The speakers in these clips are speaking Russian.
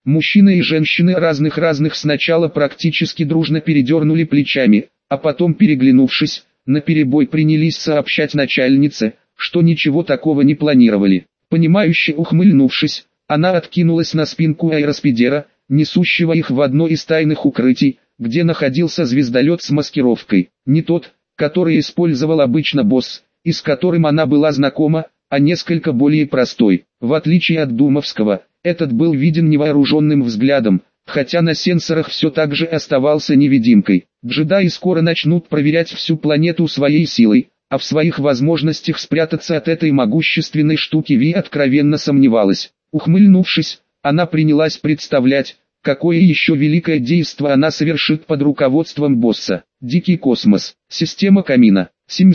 Мужчины и женщины разных сначала практически дружно передернули плечами, а потом, переглянувшись, наперебой принялись сообщать начальнице, что ничего такого не планировали. Понимающе ухмыльнувшись, она откинулась на спинку аэроспидера, несущего их в одно из тайных укрытий, где находился звездолет с маскировкой. Не тот, который использовал обычно босс, и с которым она была знакома, а несколько более простой. В отличие от Думовского, этот был виден невооруженным взглядом, хотя на сенсорах все так же оставался невидимкой. Джедаи скоро начнут проверять всю планету своей силой, а в своих возможностях спрятаться от этой могущественной штуки Ви откровенно сомневалась. Ухмыльнувшись, она принялась представлять, какое еще великое действо она совершит под руководством босса. Дикий космос. Система камина.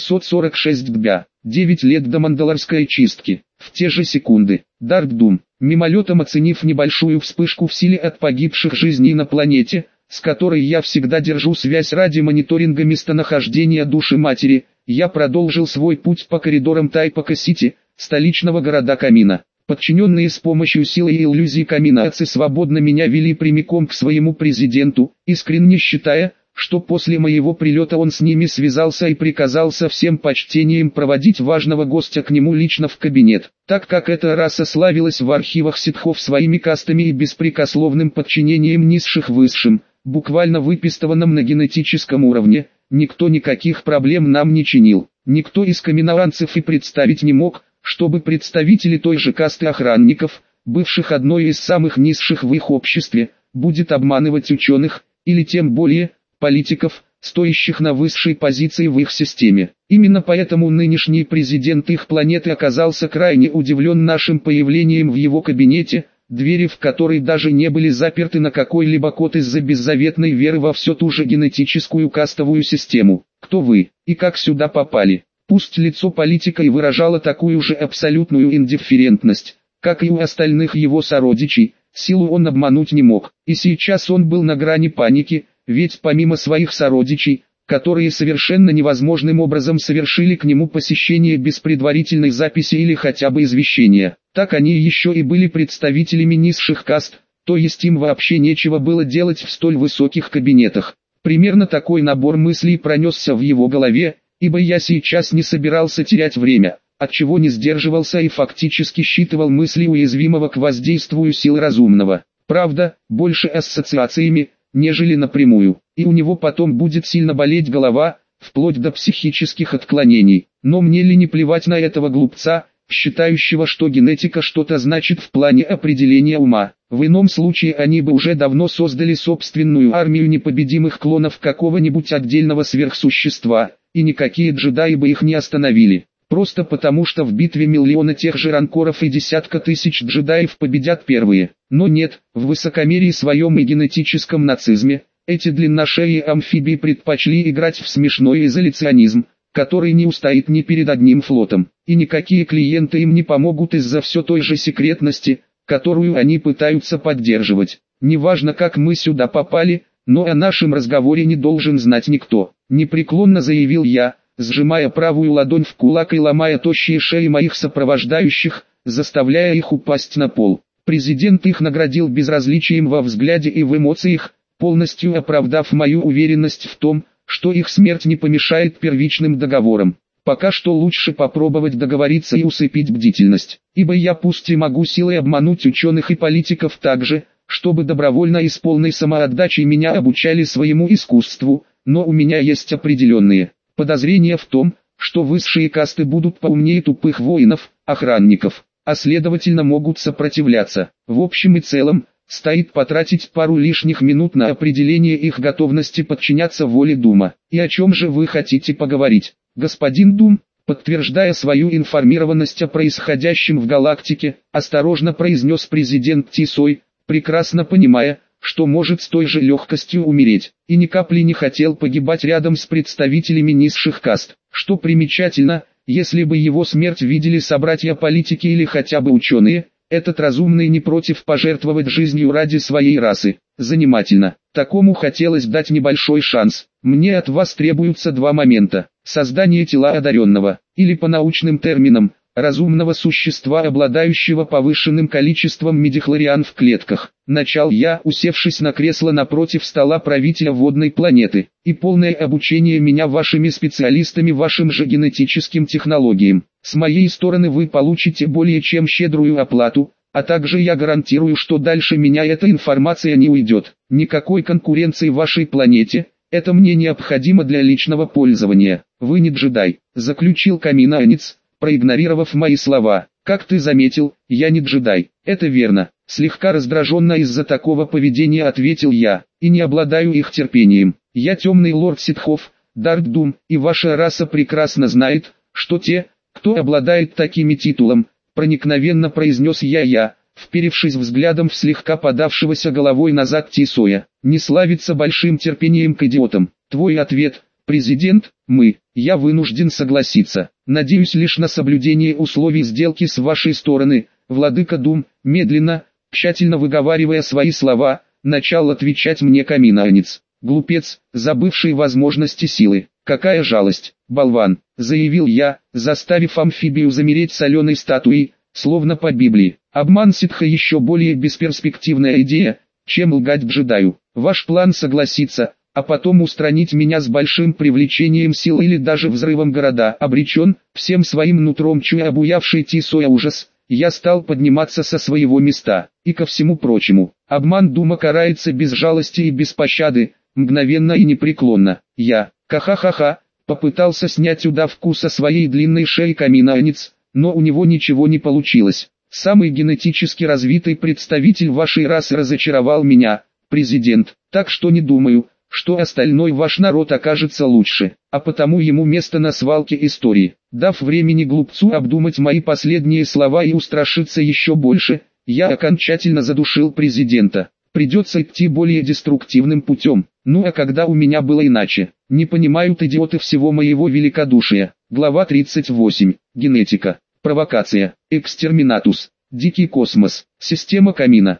746 дбя. 9 лет до мандалорской чистки. В те же секунды. Дарк Дум, мимолетом оценив небольшую вспышку в силе от погибших жизней на планете, с которой я всегда держу связь ради мониторинга местонахождения души матери, я продолжил свой путь по коридорам Тайпака-Сити, столичного города Камина. Подчиненные с помощью силы и иллюзий каминации свободно меня вели прямиком к своему президенту, искренне считая, что после моего прилета он с ними связался и приказал со всем почтением проводить важного гостя к нему лично в кабинет, так как эта раса славилась в архивах ситхов своими кастами и беспрекословным подчинением низших высшим, буквально выпистованным на генетическом уровне. Никто никаких проблем нам не чинил, никто из каминоанцев и представить не мог, чтобы представители той же касты охранников, бывших одной из самых низших в их обществе, будет обманывать ученых, или тем более, политиков, стоящих на высшей позиции в их системе. Именно поэтому нынешний президент их планеты оказался крайне удивлен нашим появлением в его кабинете, двери в которой даже не были заперты на какой-либо код из-за беззаветной веры во всю ту же генетическую кастовую систему. Кто вы, и как сюда попали? Пусть лицо политика и выражало такую же абсолютную индифферентность, как и у остальных его сородичей, силу он обмануть не мог. И сейчас он был на грани паники, ведь помимо своих сородичей, которые совершенно невозможным образом совершили к нему посещение без предварительной записи или хотя бы извещения, так они еще и были представителями низших каст, то есть им вообще нечего было делать в столь высоких кабинетах. Примерно такой набор мыслей пронесся в его голове, ибо я сейчас не собирался терять время, отчего не сдерживался и фактически считывал мысли уязвимого к воздействию сил разумного. Правда, больше ассоциациями, нежели напрямую, и у него потом будет сильно болеть голова, вплоть до психических отклонений. Но мне ли не плевать на этого глупца, считающего, что генетика что-то значит в плане определения ума. В ином случае они бы уже давно создали собственную армию непобедимых клонов какого-нибудь отдельного сверхсущества, и никакие джедаи бы их не остановили. Просто потому, что в битве миллиона тех же ранкоров и десятка тысяч джедаев победят первые. Но нет, в высокомерии своем и генетическом нацизме, эти длинношеие амфибии предпочли играть в смешной изоляционизм, который не устоит ни перед одним флотом, и никакие клиенты им не помогут из-за все той же секретности, которую они пытаются поддерживать. Неважно, как мы сюда попали, но о нашем разговоре не должен знать никто, непреклонно заявил я, сжимая правую ладонь в кулак и ломая тощие шеи моих сопровождающих, заставляя их упасть на пол. Президент их наградил безразличием во взгляде и в эмоциях, полностью оправдав мою уверенность в том, что их смерть не помешает первичным договорам. Пока что лучше попробовать договориться и усыпить бдительность, ибо я пусть и могу силой обмануть ученых и политиков так же, чтобы добровольно и с полной самоотдачей меня обучали своему искусству, но у меня есть определенные подозрения в том, что высшие касты будут поумнее тупых воинов, охранников, а следовательно могут сопротивляться. В общем и целом, стоит потратить пару лишних минут на определение их готовности подчиняться воле Дума. И о чем же вы хотите поговорить, господин Дум? Подтверждая свою информированность о происходящем в галактике, осторожно произнес президент Тисой, прекрасно понимая, что может с той же легкостью умереть, и ни капли не хотел погибать рядом с представителями низших каст. Что примечательно, если бы его смерть видели собратья политики или хотя бы ученые, этот разумный не против пожертвовать жизнью ради своей расы. Занимательно. Такому хотелось дать небольшой шанс. Мне от вас требуются два момента. Создание тела одаренного, или по научным терминам, разумного существа, обладающего повышенным количеством медихлориан в клетках. Начал я, усевшись на кресло напротив стола правителя водной планеты, и полное обучение меня вашими специалистами вашим же генетическим технологиям. С моей стороны вы получите более чем щедрую оплату, а также я гарантирую, что дальше меня эта информация не уйдет. Никакой конкуренции вашей планете, это мне необходимо для личного пользования. Вы не джедай, заключил каминоанец, проигнорировав мои слова. Как ты заметил, я не джедай. Это верно. Слегка раздраженно из-за такого поведения ответил я, и не обладаю их терпением. Я темный лорд ситхов, Дарт Дум, и ваша раса прекрасно знает, что те, кто обладает такими титулом, проникновенно произнес я, вперевшись взглядом в слегка подавшегося головой назад Тисоя, не славится большим терпением к идиотам. Твой ответ, президент, я вынужден согласиться. Надеюсь лишь на соблюдение условий сделки с вашей стороны, владыка Дум, медленно, тщательно выговаривая свои слова, начал отвечать мне каминоанец. Глупец, забывший возможности силы. Какая жалость, болван, заявил я, заставив амфибию замереть соленой статуей, словно по Библии. Обман ситха еще более бесперспективная идея, чем лгать джедаю. Ваш план согласиться, а потом устранить меня с большим привлечением сил или даже взрывом города обречен, всем своим нутром чуя обуявший Тисоя ужас. Я стал подниматься со своего места, и ко всему прочему, обман Дума карается без жалости и без пощады, мгновенно и непреклонно. Я, ха-ха-ха-ха, попытался снять удавку со своей длинной шеи каминоанец, но у него ничего не получилось. Самый генетически развитый представитель вашей расы разочаровал меня, президент, так что не думаю, что остальной ваш народ окажется лучше, а потому ему место на свалке истории. Дав времени глупцу обдумать мои последние слова и устрашиться еще больше, я окончательно задушил президента. Придется идти более деструктивным путем. Ну а когда у меня было иначе? Не понимают идиоты всего моего великодушия. Глава 38. Генетика. Провокация. Экстерминатус. Дикий космос. Система камина.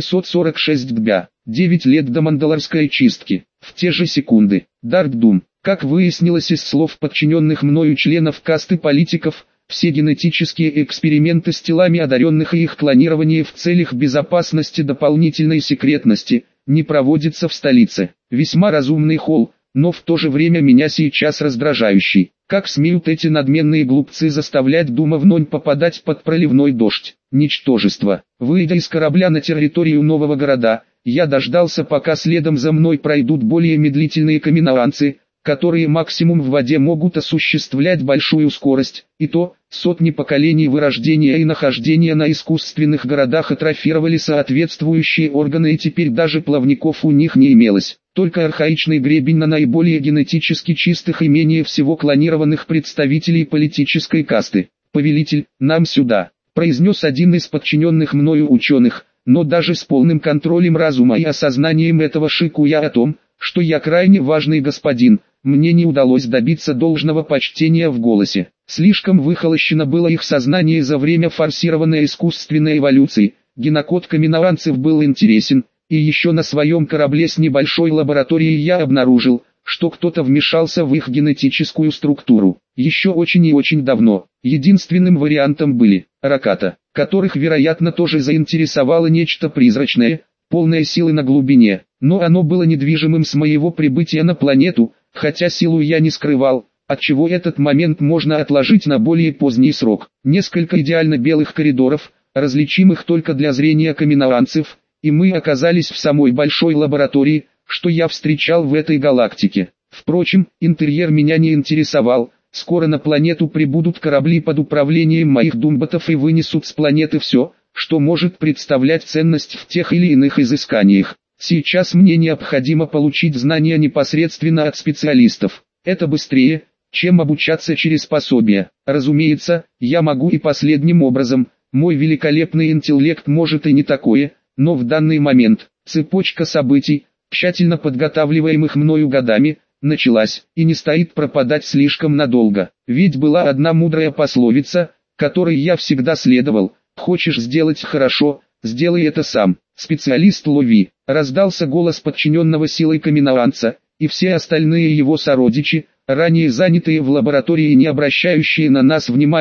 746 дбя. 9 лет до мандалорской чистки. В те же секунды. Дарт Дум. Как выяснилось из слов подчиненных мною членов касты политиков, все генетические эксперименты с телами одаренных и их клонирование в целях безопасности дополнительной секретности не проводятся в столице. Весьма разумный холл, но в то же время меня сейчас раздражающий. Как смеют эти надменные глупцы заставлять Дума вновь попадать под проливной дождь? Ничтожество. Выйдя из корабля на территорию нового города, я дождался, пока следом за мной пройдут более медлительные каминоанцы, которые максимум в воде могут осуществлять большую скорость, и то, сотни поколений вырождения и нахождения на искусственных городах атрофировали соответствующие органы, и теперь даже плавников у них не имелось. Только архаичный гребень на наиболее генетически чистых и менее всего клонированных представителей политической касты. «Повелитель, нам сюда», — произнес один из подчиненных мною ученых, но даже с полным контролем разума и осознанием этого шикуя о том, что я крайне важный господин, мне не удалось добиться должного почтения в голосе. Слишком выхолощено было их сознание за время форсированной искусственной эволюции. Генокод каминоанцев был интересен, и еще на своем корабле с небольшой лабораторией я обнаружил, что кто-то вмешался в их генетическую структуру. Еще очень и очень давно. Единственным вариантом были раката, которых, вероятно, тоже заинтересовало нечто призрачное, полное силы на глубине, но оно было недвижимым с моего прибытия на планету, хотя силу я не скрывал, отчего этот момент можно отложить на более поздний срок. Несколько идеально белых коридоров, различимых только для зрения каминоанцев, и мы оказались в самой большой лаборатории, что я встречал в этой галактике. Впрочем, интерьер меня не интересовал. Скоро на планету прибудут корабли под управлением моих думботов и вынесут с планеты все, что может представлять ценность в тех или иных изысканиях. Сейчас мне необходимо получить знания непосредственно от специалистов. Это быстрее, чем обучаться через пособия. Разумеется, я могу и последним образом. Мой великолепный интеллект может и не такое, но в данный момент цепочка событий, тщательно подготавливаемых мною годами, началась и не стоит пропадать слишком надолго. Ведь была одна мудрая пословица, которой я всегда следовал: хочешь сделать хорошо, сделай это сам. Специалист лови. Раздался голос подчиненного силой каминоанца, и все остальные его сородичи, ранее занятые в лаборатории и не обращающие на нас внимания,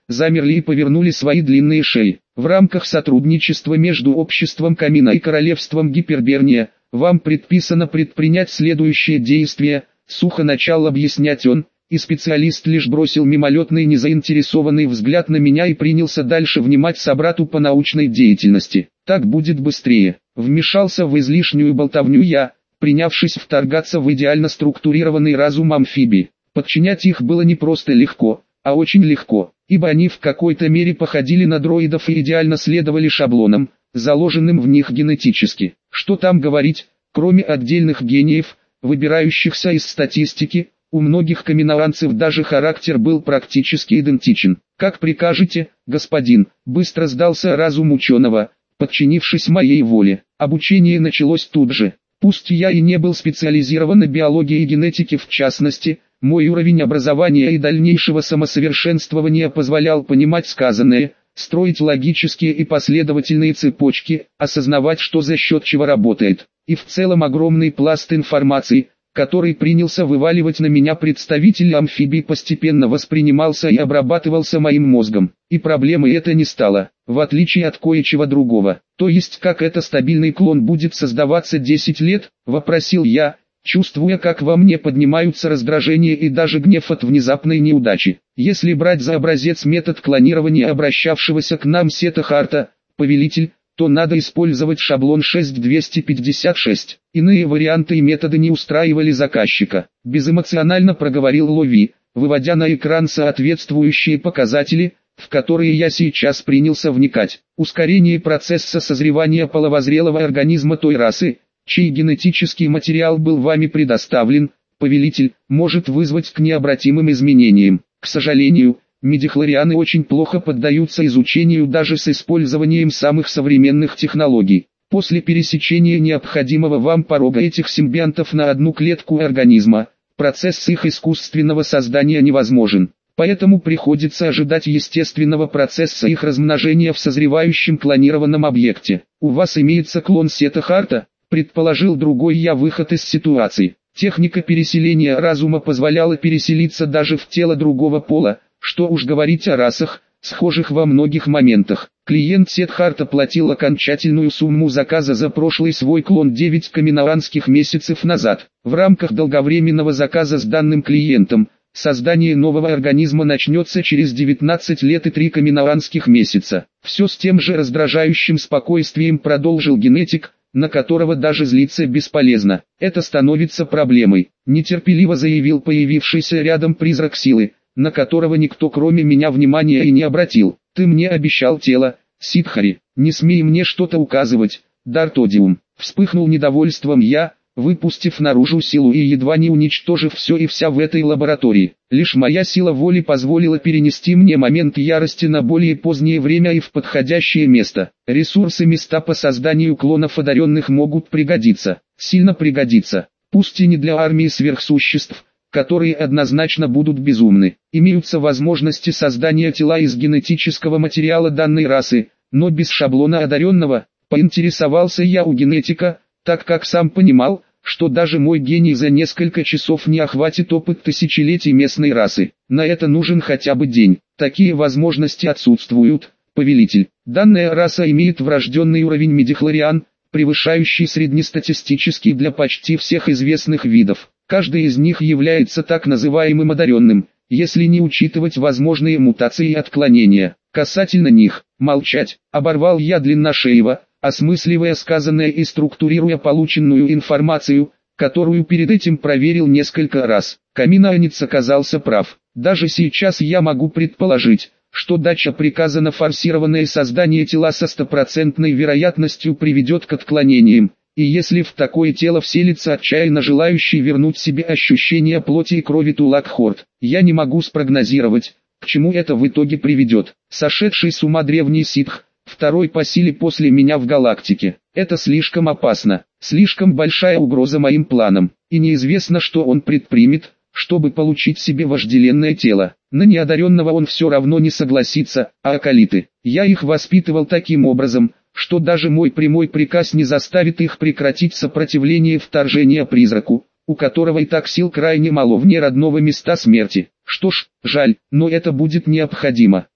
замерли и повернули свои длинные шеи. В рамках сотрудничества между обществом Камина и королевством Гиперберния, вам предписано предпринять следующие действия, сухо начал объяснять он, и специалист лишь бросил мимолетный незаинтересованный взгляд на меня и принялся дальше внимать собрату по научной деятельности. Так будет быстрее. Вмешался в излишнюю болтовню я, принявшись вторгаться в идеально структурированный разум амфибий. Подчинять их было не просто легко, а очень легко, ибо они в какой-то мере походили на дроидов и идеально следовали шаблонам, заложенным в них генетически. Что там говорить, кроме отдельных гениев, выбирающихся из статистики, у многих каминоанцев даже характер был практически идентичен. «Как прикажете, господин», быстро сдался разум ученого, подчинившись моей воле. Обучение началось тут же. Пусть я и не был специализирован на биологии и генетике в частности, мой уровень образования и дальнейшего самосовершенствования позволял понимать сказанное, строить логические и последовательные цепочки, осознавать, что за счет чего работает. И в целом огромный пласт информации, который принялся вываливать на меня представитель амфибий, постепенно воспринимался и обрабатывался моим мозгом. И проблемой это не стало, в отличие от кое-чего другого. То есть как это стабильный клон будет создаваться 10 лет, вопросил я, чувствуя, как во мне поднимаются раздражение и даже гнев от внезапной неудачи. Если брать за образец метод клонирования обращавшегося к нам Сета Харта, повелитель, то надо использовать шаблон 6256. Иные варианты и методы не устраивали заказчика. Безэмоционально проговорил Лови, выводя на экран соответствующие показатели, в которые я сейчас принялся вникать. Ускорение процесса созревания половозрелого организма той расы, чей генетический материал был вами предоставлен, повелитель, может вызвать к необратимым изменениям. К сожалению, мидихлорианы очень плохо поддаются изучению даже с использованием самых современных технологий. После пересечения необходимого вам порога этих симбионтов на одну клетку организма, процесс их искусственного создания невозможен. Поэтому приходится ожидать естественного процесса их размножения в созревающем клонированном объекте. У вас имеется клон Сета Харта, предположил другой я выход из ситуации. Техника переселения разума позволяла переселиться даже в тело другого пола, что уж говорить о расах, схожих во многих моментах. Клиент Сетхарта платил окончательную сумму заказа за прошлый свой клон 9 каминоанских месяцев назад. В рамках долговременного заказа с данным клиентом, создание нового организма начнется через 19 лет и 3 каминоанских месяца. Все с тем же раздражающим спокойствием продолжил генетик, на которого даже злиться бесполезно. Это становится проблемой, нетерпеливо заявил появившийся рядом призрак силы, на которого никто кроме меня внимания и не обратил. Ты мне обещал тело, Сидхари, не смей мне что-то указывать, Дартодиум. Вспыхнул недовольством я, выпустив наружу силу и едва не уничтожив все и вся в этой лаборатории. Лишь моя сила воли позволила перенести мне момент ярости на более позднее время и в подходящее место. Ресурсы места по созданию клонов одаренных могут пригодиться, сильно пригодиться, пусть и не для армии сверхсуществ, которые однозначно будут безумны. Имеются возможности создания тела из генетического материала данной расы, но без шаблона одаренного, поинтересовался я у генетика, так как сам понимал, что даже мой гений за несколько часов не охватит опыт тысячелетий местной расы. На это нужен хотя бы день. Такие возможности отсутствуют, повелитель. Данная раса имеет врожденный уровень мидихлориан, превышающий среднестатистический для почти всех известных видов. Каждый из них является так называемым одаренным, если не учитывать возможные мутации и отклонения. Касательно них, молчать, оборвал я длинношеего, осмысливая сказанное и структурируя полученную информацию, которую перед этим проверил несколько раз. Каминоанец оказался прав. Даже сейчас я могу предположить, что дача приказа на форсированное создание тела со стопроцентной вероятностью приведет к отклонениям. И если в такое тело вселится отчаянно желающий вернуть себе ощущение плоти и крови Тулак-Хорд, я не могу спрогнозировать, к чему это в итоге приведет. Сошедший с ума древний ситх, второй по силе после меня в галактике. Это слишком опасно, слишком большая угроза моим планам, и неизвестно, что он предпримет, чтобы получить себе вожделенное тело. На неодаренного он все равно не согласится, а акалиты. Я их воспитывал таким образом, что даже мой прямой приказ не заставит их прекратить сопротивление вторжения призраку, у которого и так сил крайне мало вне родного места смерти. Что ж, жаль, но это будет необходимо.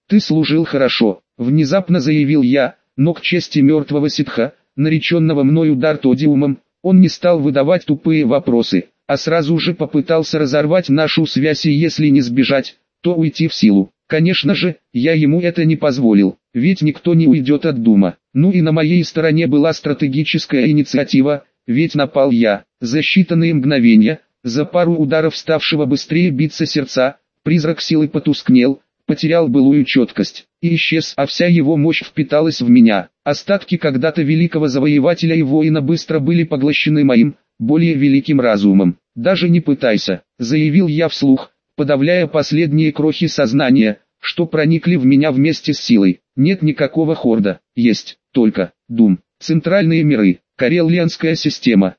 Ты служил хорошо, внезапно заявил я, но к чести мертвого ситха, нареченного мною Дартодиумом, он не стал выдавать тупые вопросы, а сразу же попытался разорвать нашу связь и если не сбежать, то уйти в силу. Конечно же, я ему это не позволил, ведь никто не уйдет от Дума. Ну и на моей стороне была стратегическая инициатива, ведь напал я. За считанные мгновения, за пару ударов ставшего быстрее биться сердца, призрак силы потускнел, потерял былую четкость и исчез, а вся его мощь впиталась в меня. Остатки когда-то великого завоевателя и воина быстро были поглощены моим, более великим разумом. «Даже не пытайся», — заявил я вслух, подавляя последние крохи сознания, что проникли в меня вместе с силой. Нет никакого хорда, есть только Дум. Центральные миры, Кареллианская система,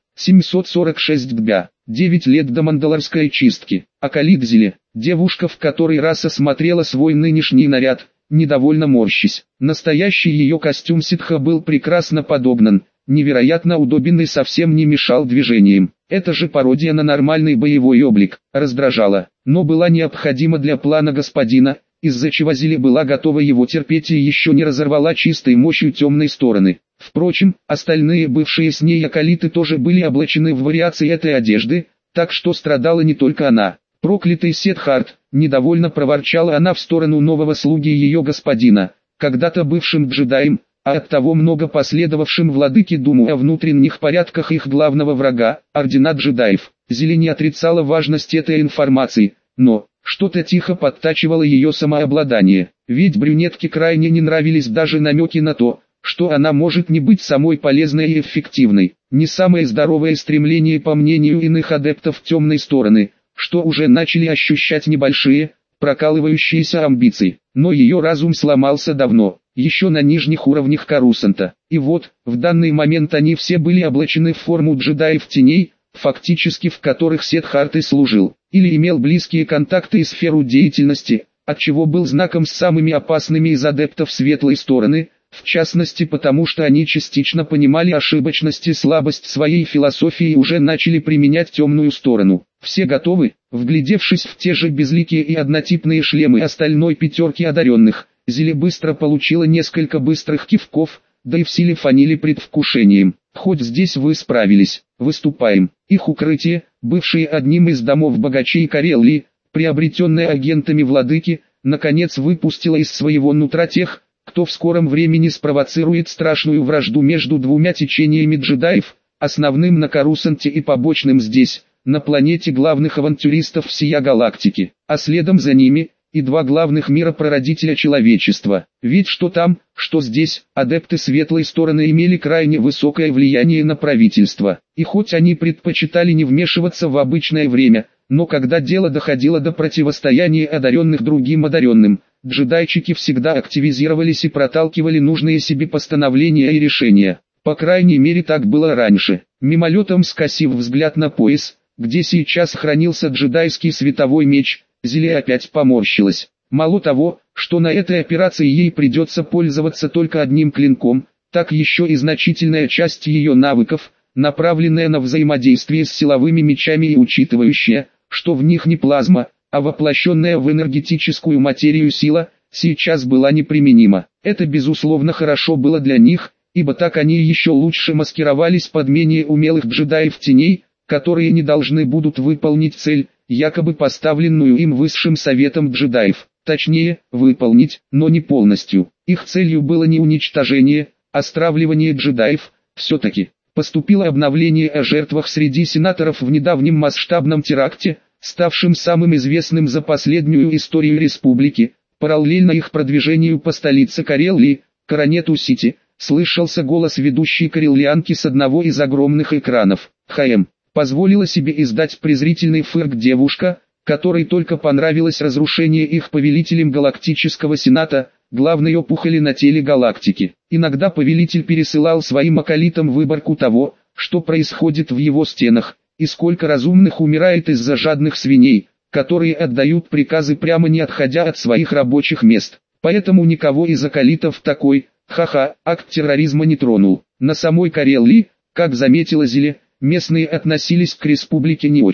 746 дбя, 9 лет до Мандалорской чистки. Акалидзеле, девушка в который раз осмотрела свой нынешний наряд, недовольно морщись. Настоящий ее костюм ситха был прекрасно подогнан, невероятно удобен и совсем не мешал движениям. Это же пародия на нормальный боевой облик, раздражала, но была необходима для плана господина, из-за чего Зиле была готова его терпеть и еще не разорвала чистой мощью темной стороны. Впрочем, остальные бывшие с ней акалиты тоже были облачены в вариации этой одежды, так что страдала не только она. «Проклятый Сетхарт!» – недовольно проворчала она в сторону нового слуги ее господина, когда-то бывшим джедаем, а оттого много последовавшим владыке Думу о внутренних порядках их главного врага, ордена джедаев. Зиле не отрицала важность этой информации, но что-то тихо подтачивало ее самообладание, ведь брюнетке крайне не нравились даже намеки на то, что она может не быть самой полезной и эффективной. Не самое здоровое стремление по мнению иных адептов темной стороны, что уже начали ощущать небольшие, прокалывающиеся амбиции. Но ее разум сломался давно, еще на нижних уровнях Корусанта. И вот, в данный момент они все были облачены в форму джедаев теней, фактически в которых Сетхарт и служил, или имел близкие контакты и сферу деятельности, отчего был знаком с самыми опасными из адептов светлой стороны, в частности потому что они частично понимали ошибочность и слабость своей философии и уже начали применять темную сторону. Все готовы? Вглядевшись в те же безликие и однотипные шлемы остальной пятерки одаренных, Зиле быстро получила несколько быстрых кивков, да и в силе фанили предвкушением. Хоть здесь вы справились, выступаем. Их укрытие, бывшие одним из домов богачей Кареллии, приобретенное агентами владыки, наконец выпустило из своего нутра тех, кто в скором времени спровоцирует страшную вражду между двумя течениями джедаев, основным на Корусанте и побочным здесь, на планете главных авантюристов всея галактики, а следом за ними и два главных мира прародителя человечества. Ведь что там, что здесь, адепты светлой стороны имели крайне высокое влияние на правительство, и хоть они предпочитали не вмешиваться в обычное время, но когда дело доходило до противостояния одаренных другим одаренным, джедайчики всегда активизировались и проталкивали нужные себе постановления и решения. По крайней мере так было раньше. Мимолетом скосив взгляд на пояс, где сейчас хранился джедайский световой меч, Зиле опять поморщилась. Мало того, что на этой операции ей придется пользоваться только одним клинком, так еще и значительная часть ее навыков, направленная на взаимодействие с силовыми мечами и учитывающая, что в них не плазма, а воплощенная в энергетическую материю сила, сейчас была неприменима. Это безусловно хорошо было для них, ибо так они еще лучше маскировались под менее умелых джедаев теней, которые не должны будут выполнить цель, якобы поставленную им высшим советом джедаев. Точнее, выполнить, но не полностью. Их целью было не уничтожение, а стравливание джедаев. Все-таки поступило обновление о жертвах среди сенаторов в недавнем масштабном теракте, ставшим самым известным за последнюю историю республики. Параллельно их продвижению по столице Кареллии, Коронету-Сити, слышался голос ведущей кареллианки с одного из огромных экранов. «ХМ». Позволила себе издать презрительный фырк девушка, которой только понравилось разрушение их повелителем Галактического Сената, главной опухоли на теле галактики. Иногда повелитель пересылал своим акалитам выборку того, что происходит в его стенах, и сколько разумных умирает из-за жадных свиней, которые отдают приказы прямо не отходя от своих рабочих мест. Поэтому никого из акалитов такой, акт терроризма не тронул. На самой Кареллии, как заметила Зиле, местные относились к республике не очень,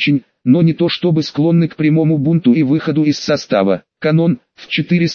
но не то чтобы склонны к прямому бунту и выходу из состава. Канон, в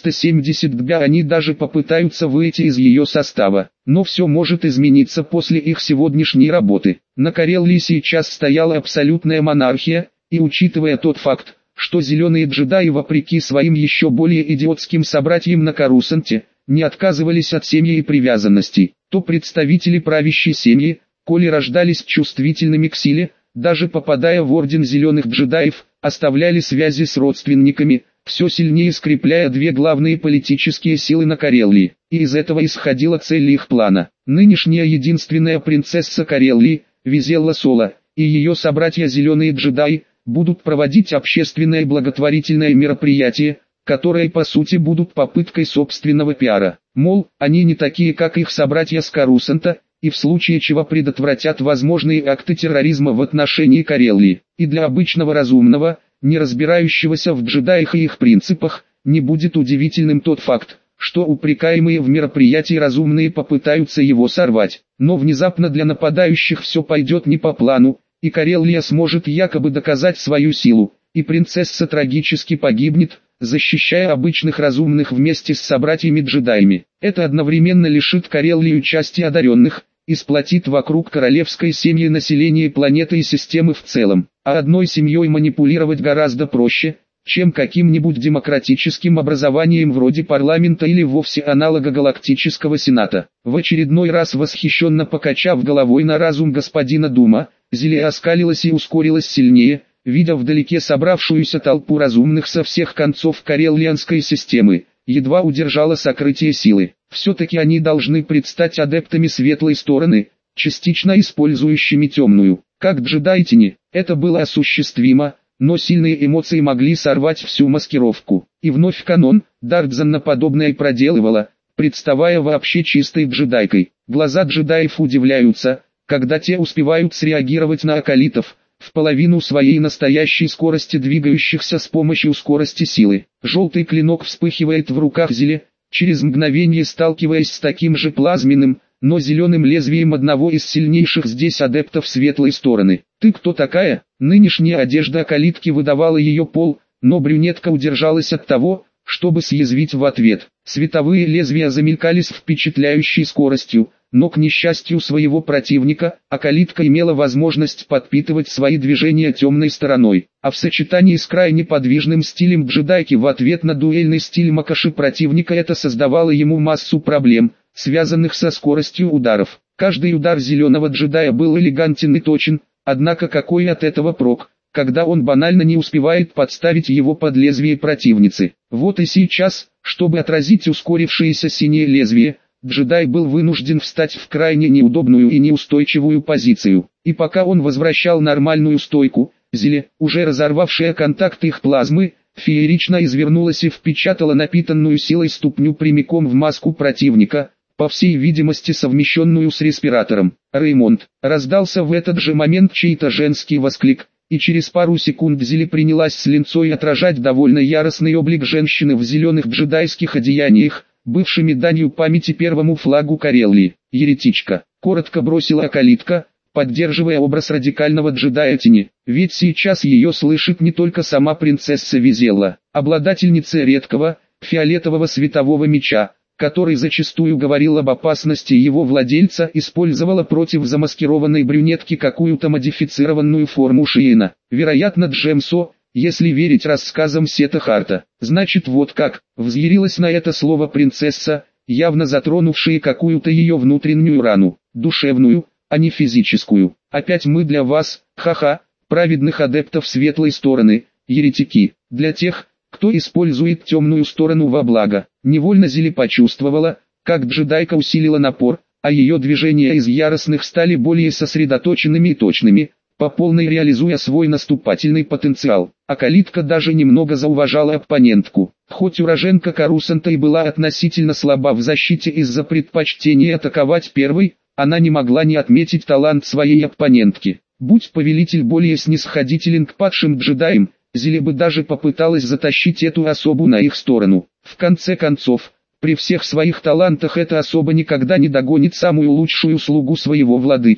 470 г они даже попытаются выйти из ее состава, но все может измениться после их сегодняшней работы. На Карелии сейчас стояла абсолютная монархия, и учитывая тот факт, что зеленые джедаи вопреки своим еще более идиотским собратьям на Корусанте, не отказывались от семьи и привязанностей, то представители правящей семьи, коли рождались чувствительными к силе, даже попадая в орден зеленых джедаев, оставляли связи с родственниками, все сильнее скрепляя две главные политические силы на Карелии, и из этого исходила цель их плана. Нынешняя единственная принцесса Карелии, Визелла Соло, и ее собратья зеленые джедаи, будут проводить общественное благотворительное мероприятие, которые по сути будут попыткой собственного пиара. Мол, они не такие как их собратья с Корусанта, и в случае чего предотвратят возможные акты терроризма в отношении Карелии. И для обычного разумного, не разбирающегося в джедаях и их принципах, не будет удивительным тот факт, что упрекаемые в мероприятии разумные попытаются его сорвать. Но внезапно для нападающих все пойдет не по плану, и Карелия сможет якобы доказать свою силу, и принцесса трагически погибнет, защищая обычных разумных вместе с собратьями-джедаями. Это одновременно лишит Карелию части одаренных, и сплотит вокруг королевской семьи население планеты и системы в целом. А одной семьей манипулировать гораздо проще, чем каким-нибудь демократическим образованием вроде парламента или вовсе аналога галактического сената. В очередной раз восхищенно покачав головой на разум господина Дума, Зеле оскалилась и ускорилась сильнее, видя вдалеке собравшуюся толпу разумных со всех концов карелианской системы, едва удержала сокрытие силы. Все-таки они должны предстать адептами светлой стороны, частично использующими темную. Как джедай тени, это было осуществимо, но сильные эмоции могли сорвать всю маскировку. И вновь канон, Дартзанна подобное проделывала, представая вообще чистой джедайкой. Глаза джедаев удивляются, когда те успевают среагировать на акалитов, в половину своей настоящей скорости двигающихся с помощью скорости силы. Желтый клинок вспыхивает в руках Зеле, через мгновение сталкиваясь с таким же плазменным, но зеленым лезвием одного из сильнейших здесь адептов светлой стороны. «Ты кто такая?» Нынешняя одежда акалитки выдавала ее пол, но брюнетка удержалась от того, чтобы съязвить в ответ. Световые лезвия замелькали с впечатляющей скоростью, но к несчастью своего противника, акалитка имела возможность подпитывать свои движения темной стороной, а в сочетании с крайне подвижным стилем джедайки в ответ на дуэльный стиль Макоши противника это создавало ему массу проблем, связанных со скоростью ударов. Каждый удар зеленого джедая был элегантен и точен, однако какой от этого прок, когда он банально не успевает подставить его под лезвие противницы. Вот и сейчас, чтобы отразить ускорившееся синее лезвие, джедай был вынужден встать в крайне неудобную и неустойчивую позицию. И пока он возвращал нормальную стойку, Зеле, уже разорвавшая контакт их плазмы, феерично извернулась и впечатала напитанную силой ступню прямиком в маску противника, по всей видимости совмещенную с респиратором. «Реймонд!» Раздался в этот же момент чей-то женский восклик, и через пару секунд Зеле принялась с линцой отражать довольно яростный облик женщины в зеленых джедайских одеяниях, бывшими данью памяти первому флагу Карелии. «Еретичка!» Коротко бросила акалитка, поддерживая образ радикального джедая тени, ведь сейчас ее слышит не только сама принцесса Визелла, обладательница редкого, фиолетового светового меча, который зачастую говорил об опасности его владельца, использовала против замаскированной брюнетки какую-то модифицированную форму Шиена. Вероятно, Джемсо, если верить рассказам Сета Харта. Значит, вот как, взъярилась на это слово принцесса, явно затронувшая какую-то ее внутреннюю рану, душевную, а не физическую. Опять мы для вас, ха-ха, праведных адептов светлой стороны, еретики, для тех, кто использует темную сторону во благо. Невольно Зеле почувствовала, как джедайка усилила напор, а ее движения из яростных стали более сосредоточенными и точными, по полной реализуя свой наступательный потенциал. Акалитка даже немного зауважала оппонентку. Хоть уроженка Корусанта и была относительно слаба в защите из-за предпочтения атаковать первой, она не могла не отметить талант своей оппонентки. Будь повелитель более снисходителен к падшим джедаям, Зеле бы даже попыталась затащить эту особу на их сторону. В конце концов, при всех своих талантах эта особа никогда не догонит самую лучшую слугу своего владыки,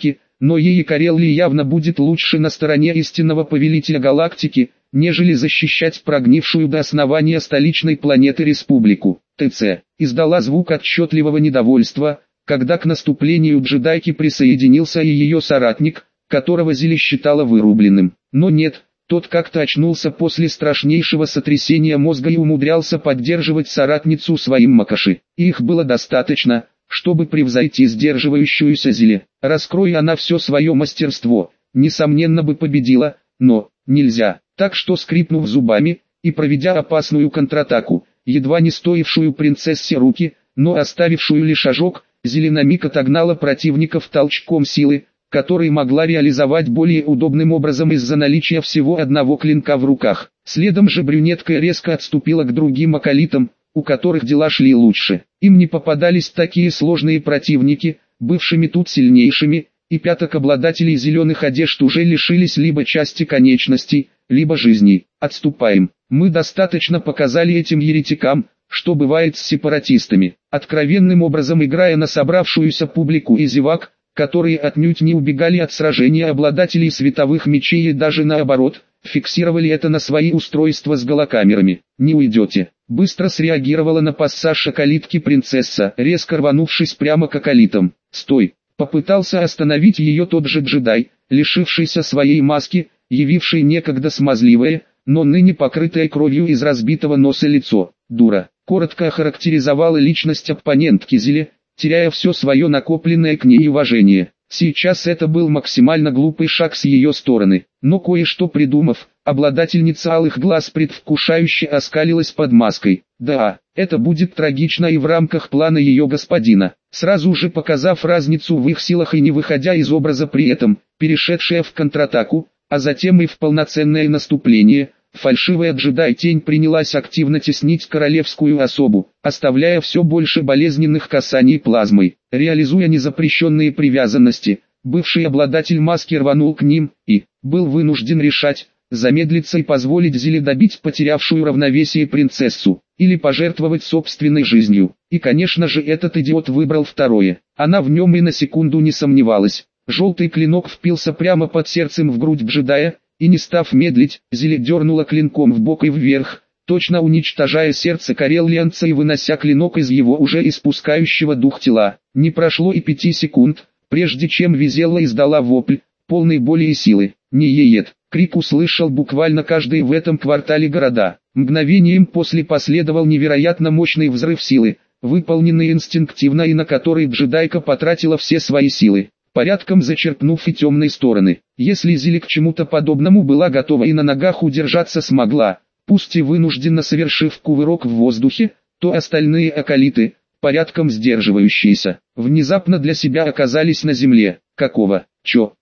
но ей и Кареллии явно будет лучше на стороне истинного повелителя галактики, нежели защищать прогнившую до основания столичной планеты республику. ТЦ издала звук отчетливого недовольства, когда к наступлению джедайки присоединился и ее соратник, которого Зили считала вырубленным. Но нет, тот как-то очнулся после страшнейшего сотрясения мозга и умудрялся поддерживать соратницу своим макоши. И их было достаточно, чтобы превзойти сдерживающуюся Зили. Раскрой она все свое мастерство, несомненно бы победила, но нельзя. Так что, скрипнув зубами и проведя опасную контратаку, едва не стоившую принцессе руки, но оставившую лишь ожог, Зили на миг отогнала противников толчком силы, который могла реализовать более удобным образом из-за наличия всего одного клинка в руках. Следом же брюнетка резко отступила к другим акалитам, у которых дела шли лучше. Им не попадались такие сложные противники, бывшими тут сильнейшими, и пяток обладателей зеленых одежд уже лишились либо части конечностей, либо жизней. Отступаем. Мы достаточно показали этим еретикам, что бывает с сепаратистами, откровенным образом играя на собравшуюся публику и зевак, которые отнюдь не убегали от сражения обладателей световых мечей и даже наоборот, фиксировали это на свои устройства с голокамерами. «Не уйдете», — быстро среагировала на пассаж акалитки принцесса, резко рванувшись прямо к акалитам. «Стой!» — попытался остановить ее тот же джедай, лишившийся своей маски, явивший некогда смазливое, но ныне покрытое кровью из разбитого носа лицо. «Дура», — коротко охарактеризовала личность оппонентки Зили, теряя все свое накопленное к ней уважение. Сейчас это был максимально глупый шаг с ее стороны, но кое-что придумав, обладательница алых глаз предвкушающе оскалилась под маской. Да, это будет трагично и в рамках плана ее господина. Сразу же показав разницу в их силах и не выходя из образа при этом, перешедшая в контратаку, а затем и в полноценное наступление, фальшивая джедай-тень принялась активно теснить королевскую особу, оставляя все больше болезненных касаний плазмой. Реализуя незапрещенные привязанности, бывший обладатель маски рванул к ним и был вынужден решать, замедлиться и позволить Зиле добить потерявшую равновесие принцессу, или пожертвовать собственной жизнью. И конечно же этот идиот выбрал второе. Она в нем и на секунду не сомневалась. Желтый клинок впился прямо под сердцем в грудь джедая, и не став медлить, Зили дернула клинком вбок и вверх, точно уничтожая сердце кареллианца и вынося клинок из его уже испускающего дух тела. Не прошло и 5 секунд, прежде чем Визелла издала вопль, полный боли и силы. «Не еет!» Крик услышал буквально каждый в этом квартале города. Мгновением после последовал невероятно мощный взрыв силы, выполненный инстинктивно и на который джедайка потратила все свои силы, порядком зачерпнув и темные стороны. Если Зили к чему-то подобному была готова и на ногах удержаться смогла, пусть и вынужденно совершив кувырок в воздухе, то остальные акалиты, порядком сдерживающиеся, внезапно для себя оказались на земле. Какого? Чего?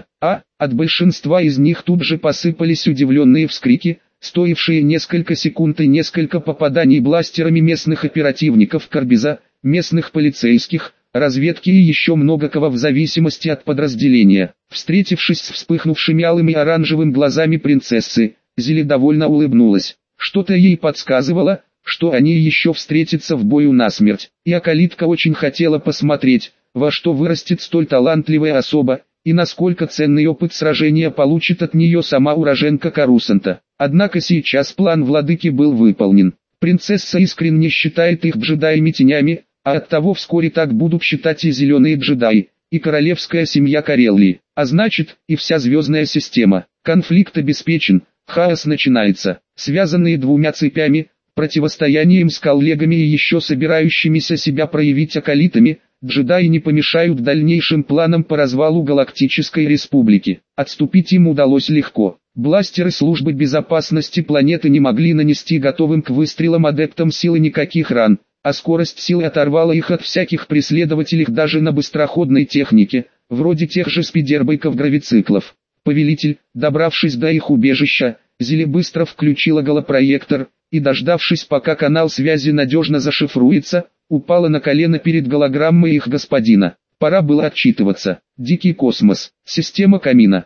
От большинства из них тут же посыпались удивленные вскрики, стоившие несколько секунд и несколько попаданий бластерами местных оперативников Карбиза, местных полицейских, разведки и еще много кого в зависимости от подразделения. Встретившись с вспыхнувшими алым и оранжевым глазами принцессы, Зили довольно улыбнулась. Что-то ей подсказывало, что они еще встретятся в бою насмерть. И акалитка очень хотела посмотреть, во что вырастет столь талантливая особа, и насколько ценный опыт сражения получит от нее сама уроженка Карусанта. Однако сейчас план владыки был выполнен. Принцесса искренне считает их джедаями-тенями, а оттого вскоре так будут считать и зеленые джедаи, и королевская семья Кареллии, а значит, и вся звездная система. Конфликт обеспечен, хаос начинается. Связанные двумя цепями, противостоянием с коллегами и еще собирающимися себя проявить акалитами, джедаи не помешают дальнейшим планам по развалу Галактической Республики. Отступить им удалось легко. Бластеры службы безопасности планеты не могли нанести готовым к выстрелам адептам силы никаких ран, а скорость силы оторвала их от всяких преследователей даже на быстроходной технике, вроде тех же спидербайков-гравициклов. Повелитель, добравшись до их убежища, Зили быстро включила голопроектор, и дождавшись пока канал связи надежно зашифруется, упала на колено перед голограммой их господина. Пора было отчитываться. Дикий космос. Система камина.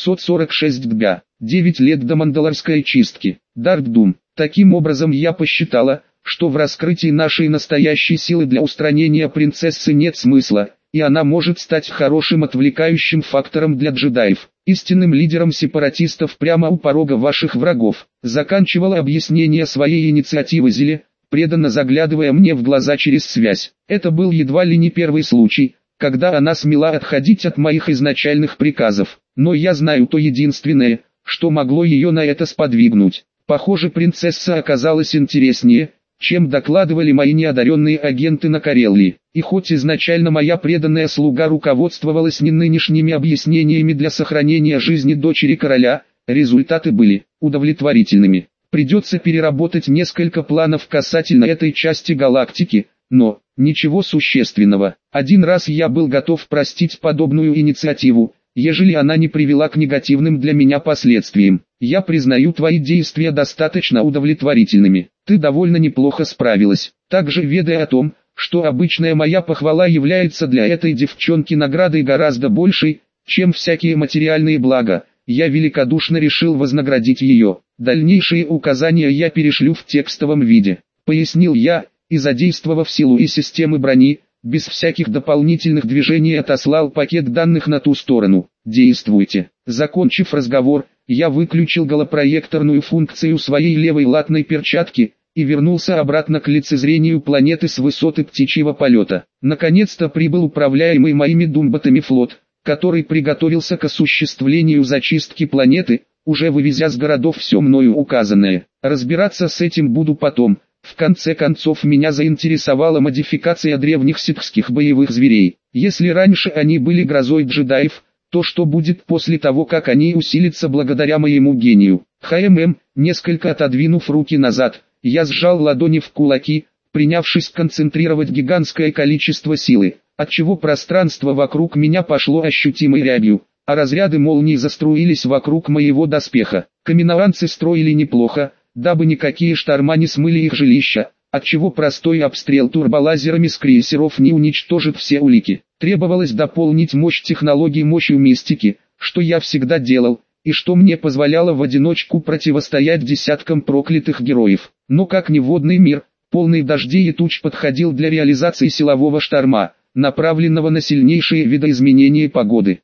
746 дбя. 9 лет до мандалорской чистки. Дарк-Дум. Таким образом я посчитала, что в раскрытии нашей настоящей силы для устранения принцессы нет смысла, и она может стать хорошим отвлекающим фактором для джедаев, истинным лидером сепаратистов прямо у порога ваших врагов. Заканчивала объяснение своей инициативы Зиле, преданно заглядывая мне в глаза через связь. Это был едва ли не первый случай, когда она смела отходить от моих изначальных приказов, но я знаю то единственное, что могло ее на это сподвигнуть. Похоже, принцесса оказалась интереснее, чем докладывали мои неодаренные агенты на Кареллии. И хоть изначально моя преданная слуга руководствовалась не нынешними объяснениями для сохранения жизни дочери короля, результаты были удовлетворительными. Придется переработать несколько планов касательно этой части галактики, но ничего существенного. Один раз я был готов простить подобную инициативу, ежели она не привела к негативным для меня последствиям. Я признаю твои действия достаточно удовлетворительными. Ты довольно неплохо справилась. Также ведая о том, что обычная моя похвала является для этой девчонки наградой гораздо большей, чем всякие материальные блага, я великодушно решил вознаградить ее. Дальнейшие указания я перешлю в текстовом виде, пояснил я, и задействовав силу и системы брони, без всяких дополнительных движений отослал пакет данных на ту сторону. Действуйте. Закончив разговор, я выключил голопроекторную функцию своей левой латной перчатки и вернулся обратно к лицезрению планеты с высоты птичьего полета. Наконец-то прибыл управляемый моими думботами флот, который приготовился к осуществлению зачистки планеты, уже вывезя с городов все мною указанное. Разбираться с этим буду потом. В конце концов меня заинтересовала модификация древних ситхских боевых зверей. Если раньше они были грозой джедаев, то что будет после того, как они усилятся благодаря моему гению? Несколько отодвинув руки назад, я сжал ладони в кулаки, принявшись концентрировать гигантское количество силы, отчего пространство вокруг меня пошло ощутимой рябью, а разряды молний заструились вокруг моего доспеха. Каменованцы строили неплохо, дабы никакие шторма не смыли их жилища, отчего простой обстрел турболазерами с крейсеров не уничтожит все улики. Требовалось дополнить мощь технологий мощью мистики, что я всегда делал, и что мне позволяло в одиночку противостоять десяткам проклятых героев. Но как ни водный мир, полный дождей и туч подходил для реализации силового шторма, направленного на сильнейшие видоизменения погоды.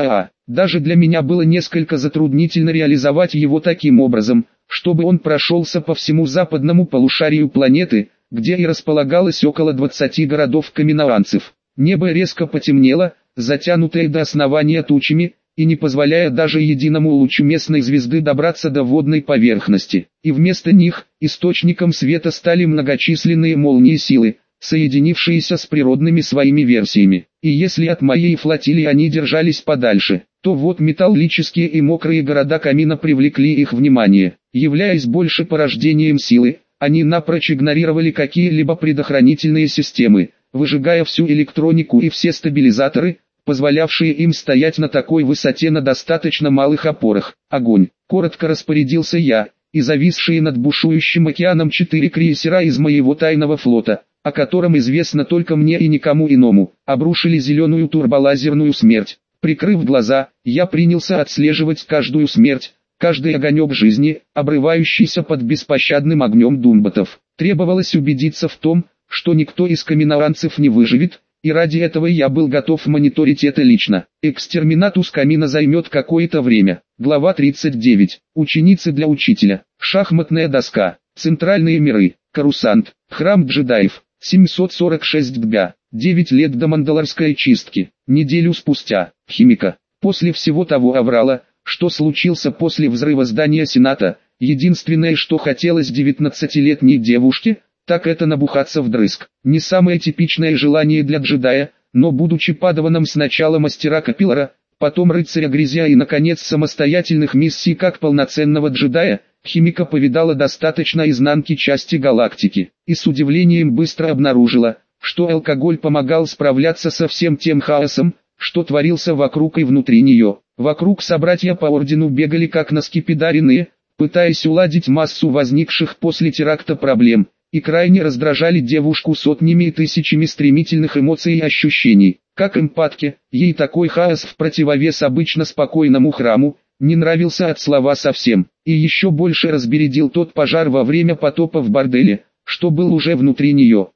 Даже для меня было несколько затруднительно реализовать его таким образом, чтобы он прошелся по всему западному полушарию планеты, где и располагалось около 20 городов каменованцев. Небо резко потемнело, затянутое до основания тучами, и не позволяя даже единому лучу местной звезды добраться до водной поверхности. И вместо них, источником света стали многочисленные молнии силы, соединившиеся с природными своими версиями. И если от моей флотилии они держались подальше, то вот металлические и мокрые города камина привлекли их внимание. Являясь больше порождением силы, они напрочь игнорировали какие-либо предохранительные системы, выжигая всю электронику и все стабилизаторы, позволявшие им стоять на такой высоте на достаточно малых опорах. Огонь! Коротко распорядился я, и зависшие над бушующим океаном 4 крейсера из моего тайного флота, о котором известно только мне и никому иному, обрушили зеленую турболазерную смерть. Прикрыв глаза, я принялся отслеживать каждую смерть, каждый огонек жизни, обрывающийся под беспощадным огнем думботов. Требовалось убедиться в том, что никто из каменованцев не выживет, и ради этого я был готов мониторить это лично. Экстерминатус камина займет какое-то время. Глава 39. Ученицы для учителя. Шахматная доска. Центральные миры. Корусант. Храм джедаев. 746 дбя. 9 лет до мандалорской чистки. Неделю спустя. Химика. После всего того аврала, что случился после взрыва здания Сената, единственное, что хотелось 19-летней девушке, так это набухаться вдрызг. Не самое типичное желание для джедая, но будучи падаваном сначала мастера Капиллара, потом рыцаря грязя и наконец самостоятельных миссий как полноценного джедая, Химика повидала достаточно изнанки части галактики, и с удивлением быстро обнаружила, что алкоголь помогал справляться со всем тем хаосом, что творился вокруг и внутри нее. Вокруг собратья по ордену бегали как на скипидаренные, пытаясь уладить массу возникших после теракта проблем, и крайне раздражали девушку сотнями и тысячами стремительных эмоций и ощущений. Как эмпатке, ей такой хаос в противовес обычно спокойному храму, не нравился от слова совсем, и еще больше разбередил тот пожар во время потопа в борделе, что был уже внутри нее.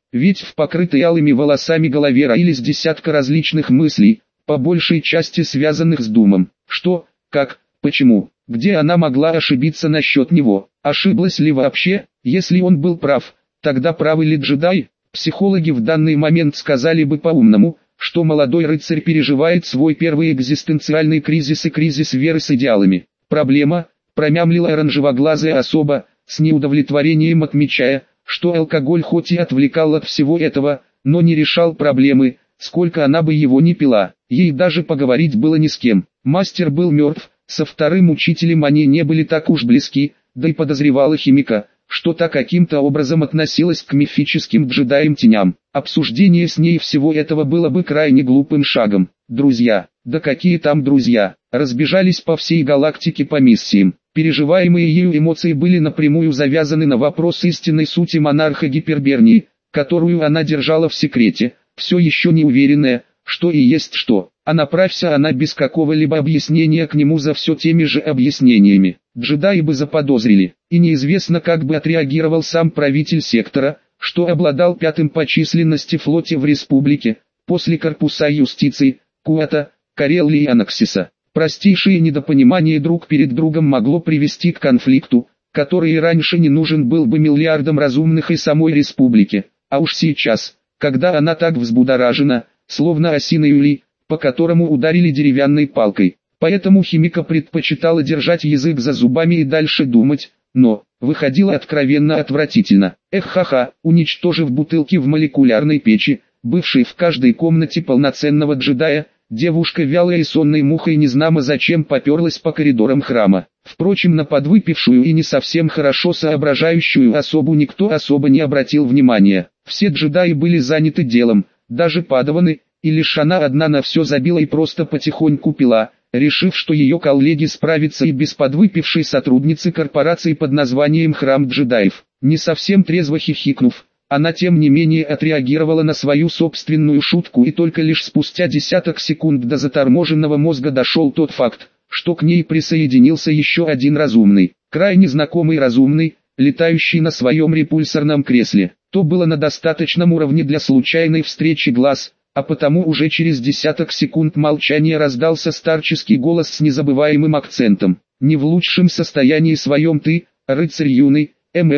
Ведь в покрытой алыми волосами голове роились десятка различных мыслей, по большей части связанных с Думом. Что, как, почему, где она могла ошибиться насчет него, ошиблась ли вообще, если он был прав, тогда правы ли джедаи? Психологи в данный момент сказали бы по-умному, что молодой рыцарь переживает свой первый экзистенциальный кризис и кризис веры с идеалами. Проблема, промямлила оранжевоглазая особа, с неудовлетворением отмечая, что алкоголь хоть и отвлекал от всего этого, но не решал проблемы, сколько она бы его ни пила, ей даже поговорить было ни с кем. Мастер был мертв, со вторым учителем они не были так уж близки, да и подозревала химика, что та каким-то образом относилась к мифическим джедаям-теням. Обсуждение с ней всего этого было бы крайне глупым шагом. Друзья, да какие там друзья, разбежались по всей галактике по миссиям. Переживаемые ею эмоции были напрямую завязаны на вопрос истинной сути монарха Гипербернии, которую она держала в секрете, все еще не уверенная, что и есть что. А направься она без какого-либо объяснения к нему за все теми же объяснениями, джедаи бы заподозрили, и неизвестно как бы отреагировал сам правитель сектора, что обладал пятым по численности флоте в республике, после корпуса юстиции, Куата, Карелли и Анаксиса. Простейшее недопонимание друг перед другом могло привести к конфликту, который и раньше не нужен был бы миллиардам разумных и самой республике, а уж сейчас, когда она так взбудоражена, словно осиный улей, по которому ударили деревянной палкой. Поэтому химика предпочитала держать язык за зубами и дальше думать, но, выходило откровенно отвратительно. Ха-ха, уничтожив бутылки в молекулярной печи, бывшей в каждой комнате полноценного джедая, девушка вялой и сонной мухой незнамо зачем поперлась по коридорам храма. Впрочем, на подвыпившую и не совсем хорошо соображающую особу никто особо не обратил внимания. Все джедаи были заняты делом, даже падаваны, и лишь она одна на все забила и просто потихоньку пила, решив, что ее коллеги справятся и без подвыпившей сотрудницы корпорации под названием «Храм джедаев». Не совсем трезво хихикнув, она тем не менее отреагировала на свою собственную шутку, и только лишь спустя десяток секунд до заторможенного мозга дошел тот факт, что к ней присоединился еще один разумный, крайне знакомый разумный, летающий на своем репульсорном кресле. То было на достаточном уровне для случайной встречи глаз, а потому уже через десяток секунд молчания раздался старческий голос с незабываемым акцентом. «Не в лучшем состоянии своем ты, рыцарь юный,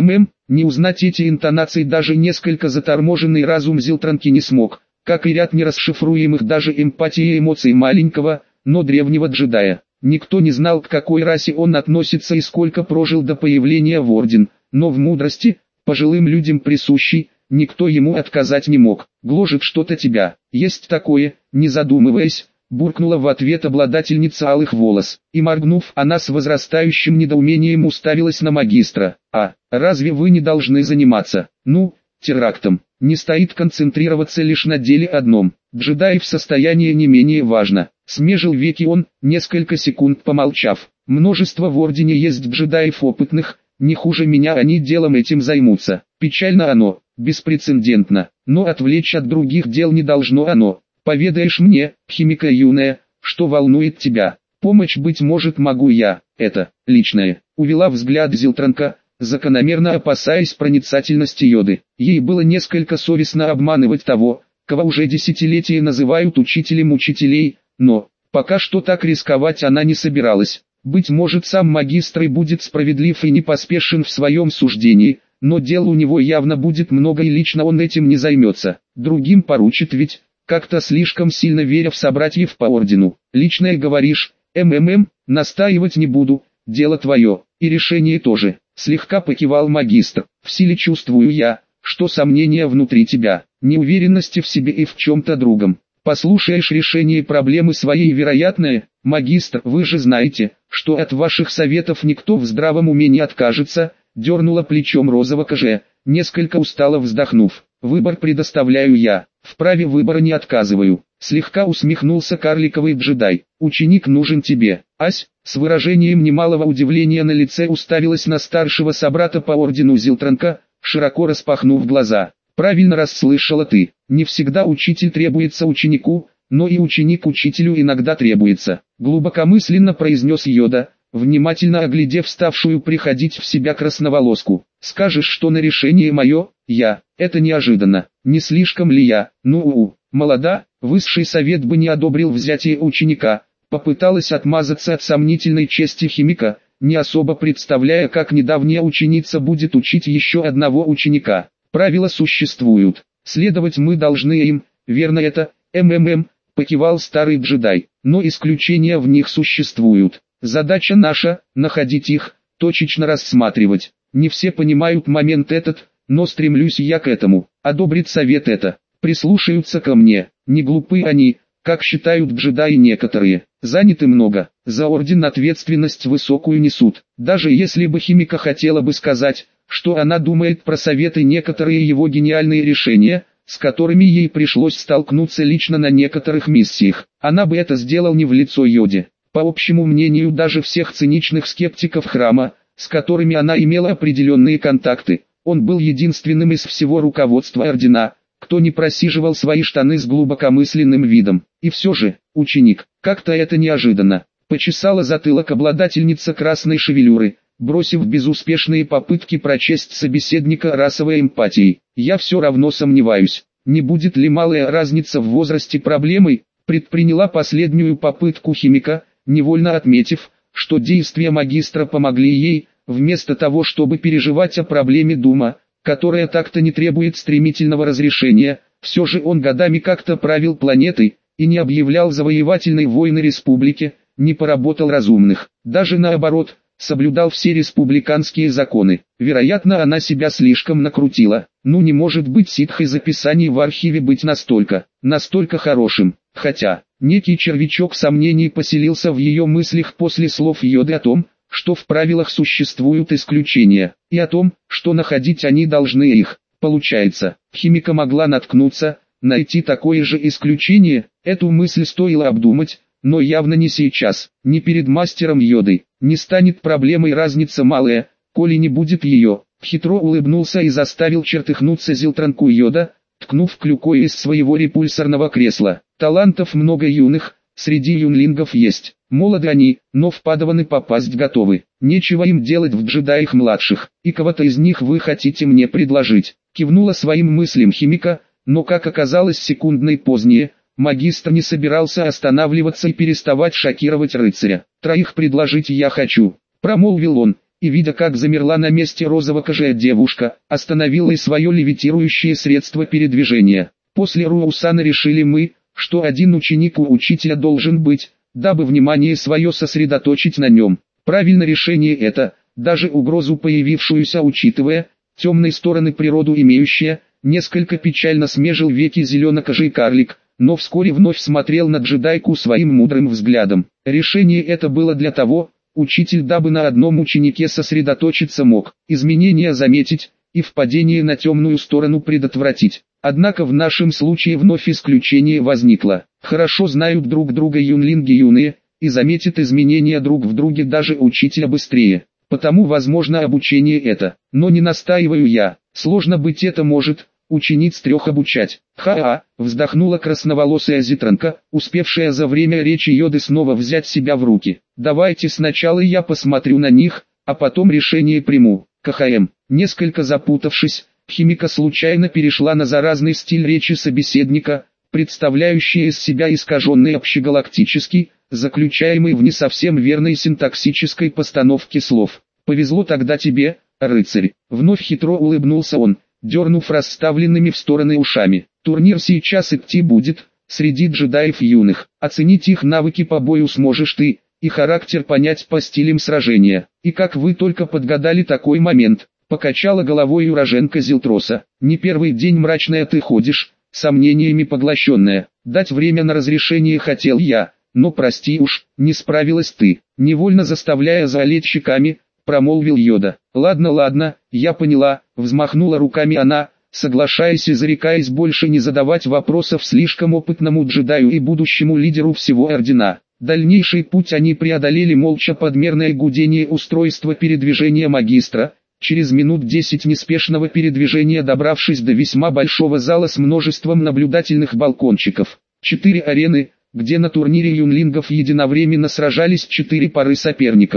не узнать эти интонации даже несколько заторможенный разум Зилтранки не смог, как и ряд нерасшифруемых даже эмпатией эмоций маленького, но древнего джедая. Никто не знал, к какой расе он относится и сколько прожил до появления в Орден, но в мудрости, пожилым людям присущей, никто ему отказать не мог. «Гложет что-то тебя, есть такое», не задумываясь, буркнула в ответ обладательница алых волос, и моргнув, она с возрастающим недоумением уставилась на магистра. «А, разве вы не должны заниматься, терактом? Не стоит концентрироваться лишь на деле одном. Джедай в состоянии не менее важно». Смежил веки он, несколько секунд помолчав. «Множество в Ордене есть джедаев опытных, не хуже меня они делом этим займутся. Печально оно, беспрецедентно, но отвлечь от других дел не должно оно. Поведаешь мне, химика юная, что волнует тебя? Помочь, быть может, могу я, это, личное». Увела взгляд Зилтранка, закономерно опасаясь проницательности Йоды. Ей было несколько совестно обманывать того, кого уже десятилетия называют учителем учителей, но, пока что так рисковать она не собиралась. Быть может, сам магистр и будет справедлив и не поспешен в своем суждении, но дел у него явно будет много и лично он этим не займется. Другим поручит ведь, как-то слишком сильно веря в собратьев по ордену. «Личное говоришь, настаивать не буду, дело твое, и решение тоже», слегка покивал магистр. «В силе чувствую я, что сомнения внутри тебя, неуверенности в себе и в чем-то другом. Послушаешь решение проблемы своей вероятное, магистр, вы же знаете, что от ваших советов никто в здравом уме не откажется», дернула плечом розово-коже, несколько устало вздохнув. «Выбор предоставляю я, в праве выбора не отказываю», слегка усмехнулся карликовый джедай. «Ученик нужен тебе». Ась, с выражением немалого удивления на лице, уставилась на старшего собрата по ордену Зилтранка, широко распахнув глаза. «Правильно расслышала ты, не всегда учитель требуется ученику, но и ученик учителю иногда требуется», глубокомысленно произнес Йода, внимательно оглядев ставшую приходить в себя красноволоску. «Скажешь, что на решение мое, это неожиданно, не слишком ли я, молода, высший совет бы не одобрил взятие ученика», попыталась отмазаться от сомнительной чести химика, не особо представляя, как недавняя ученица будет учить еще одного ученика. «Правила существуют, следовать мы должны им, верно это, покивал старый джедай, но исключения в них существуют. Задача наша – находить их, точечно рассматривать. Не все понимают момент этот, но стремлюсь я к этому. Одобрит совет это. Прислушаются ко мне. Не глупы они, как считают джедаи некоторые. Заняты много. За орден ответственность высокую несут. Даже если бы химика хотела бы сказать, что она думает про советы некоторые его гениальные решения, с которыми ей пришлось столкнуться лично на некоторых миссиях, она бы это сделала не в лицо Йоде. По общему мнению даже всех циничных скептиков храма, с которыми она имела определенные контакты, он был единственным из всего руководства ордена, кто не просиживал свои штаны с глубокомысленным видом. И все же, ученик, как-то это неожиданно, почесала затылок обладательница красной шевелюры, бросив безуспешные попытки прочесть собеседника расовой эмпатией. «Я все равно сомневаюсь, не будет ли малая разница в возрасте проблемой», предприняла последнюю попытку химика, невольно отметив, что действия магистра помогли ей, вместо того чтобы переживать о проблеме Дума, которая так-то не требует стремительного разрешения, все же он годами как-то правил планетой, и не объявлял завоевательной войны республике, не поработал разумных, даже наоборот, соблюдал все республиканские законы. Вероятно, она себя слишком накрутила. Не может быть ситхой записаний в архиве быть настолько хорошим. Хотя, некий червячок сомнений поселился в ее мыслях после слов Йоды о том, что в правилах существуют исключения, и о том, что находить они должны их. Получается, химика могла найти такое же исключение. Эту мысль стоило обдумать, но явно не сейчас, не перед мастером Йодой. Не станет проблемой разница малая, коли не будет ее. Хитро улыбнулся и заставил чертыхнуться Зилтранку Йода, ткнув клюкой из своего репульсорного кресла. Талантов много юных, среди юнлингов есть. Молоды они, но в падаваны попасть готовы. Нечего им делать в джедаях младших. И кого-то из них вы хотите мне предложить? Кивнула своим мыслям химика, но как оказалось секундной позднее, магистр не собирался останавливаться и переставать шокировать рыцаря. «Троих предложить я хочу», — промолвил он, и видя как замерла на месте розово-кожая девушка, остановила и свое левитирующее средство передвижения. «После Руусана решили мы, что один ученик у учителя должен быть, дабы внимание свое сосредоточить на нем. Правильно решение это, даже угрозу появившуюся учитывая, темной стороны природу имеющая», несколько печально смежил веки зеленокожий карлик, но вскоре вновь смотрел на джедайку своим мудрым взглядом. Решение это было для того, учитель, дабы на одном ученике сосредоточиться мог, изменения заметить, и впадение на темную сторону предотвратить. Однако в нашем случае вновь исключение возникло. Хорошо знают друг друга юнлинги юные, и заметят изменения друг в друге даже учителя быстрее. Потому возможно обучение это, но не настаиваю я, сложно быть это может, учениц 3 обучать. Вздохнула красноволосая Зитранка, успевшая за время речи Йоды снова взять себя в руки. «Давайте сначала я посмотрю на них, а потом решение приму». Несколько запутавшись, химика случайно перешла на заразный стиль речи собеседника, представляющий из себя искаженный общегалактический, заключаемый в не совсем верной синтаксической постановке слов. «Повезло тогда тебе, рыцарь», — вновь хитро улыбнулся он, дернув расставленными в стороны ушами. «Турнир сейчас идти будет, среди джедаев юных. Оценить их навыки по бою сможешь ты, и характер понять по стилям сражения. И как вы только подгадали такой момент», — покачала головой уроженка Зилтроса. «Не первый день мрачная ты ходишь, сомнениями поглощенная. Дать время на разрешение хотел я, но прости уж, не справилась ты», невольно заставляя заолеть щеками, промолвил Йода. Ладно, я поняла», — взмахнула руками она, соглашаясь и зарекаясь больше не задавать вопросов слишком опытному джедаю и будущему лидеру всего ордена. Дальнейший путь они преодолели молча под мерное гудение устройства передвижения магистра, через минут 10 неспешного передвижения добравшись до весьма большого зала с множеством наблюдательных балкончиков. 4 арены, где на турнире юнлингов единовременно сражались 4 пары соперников.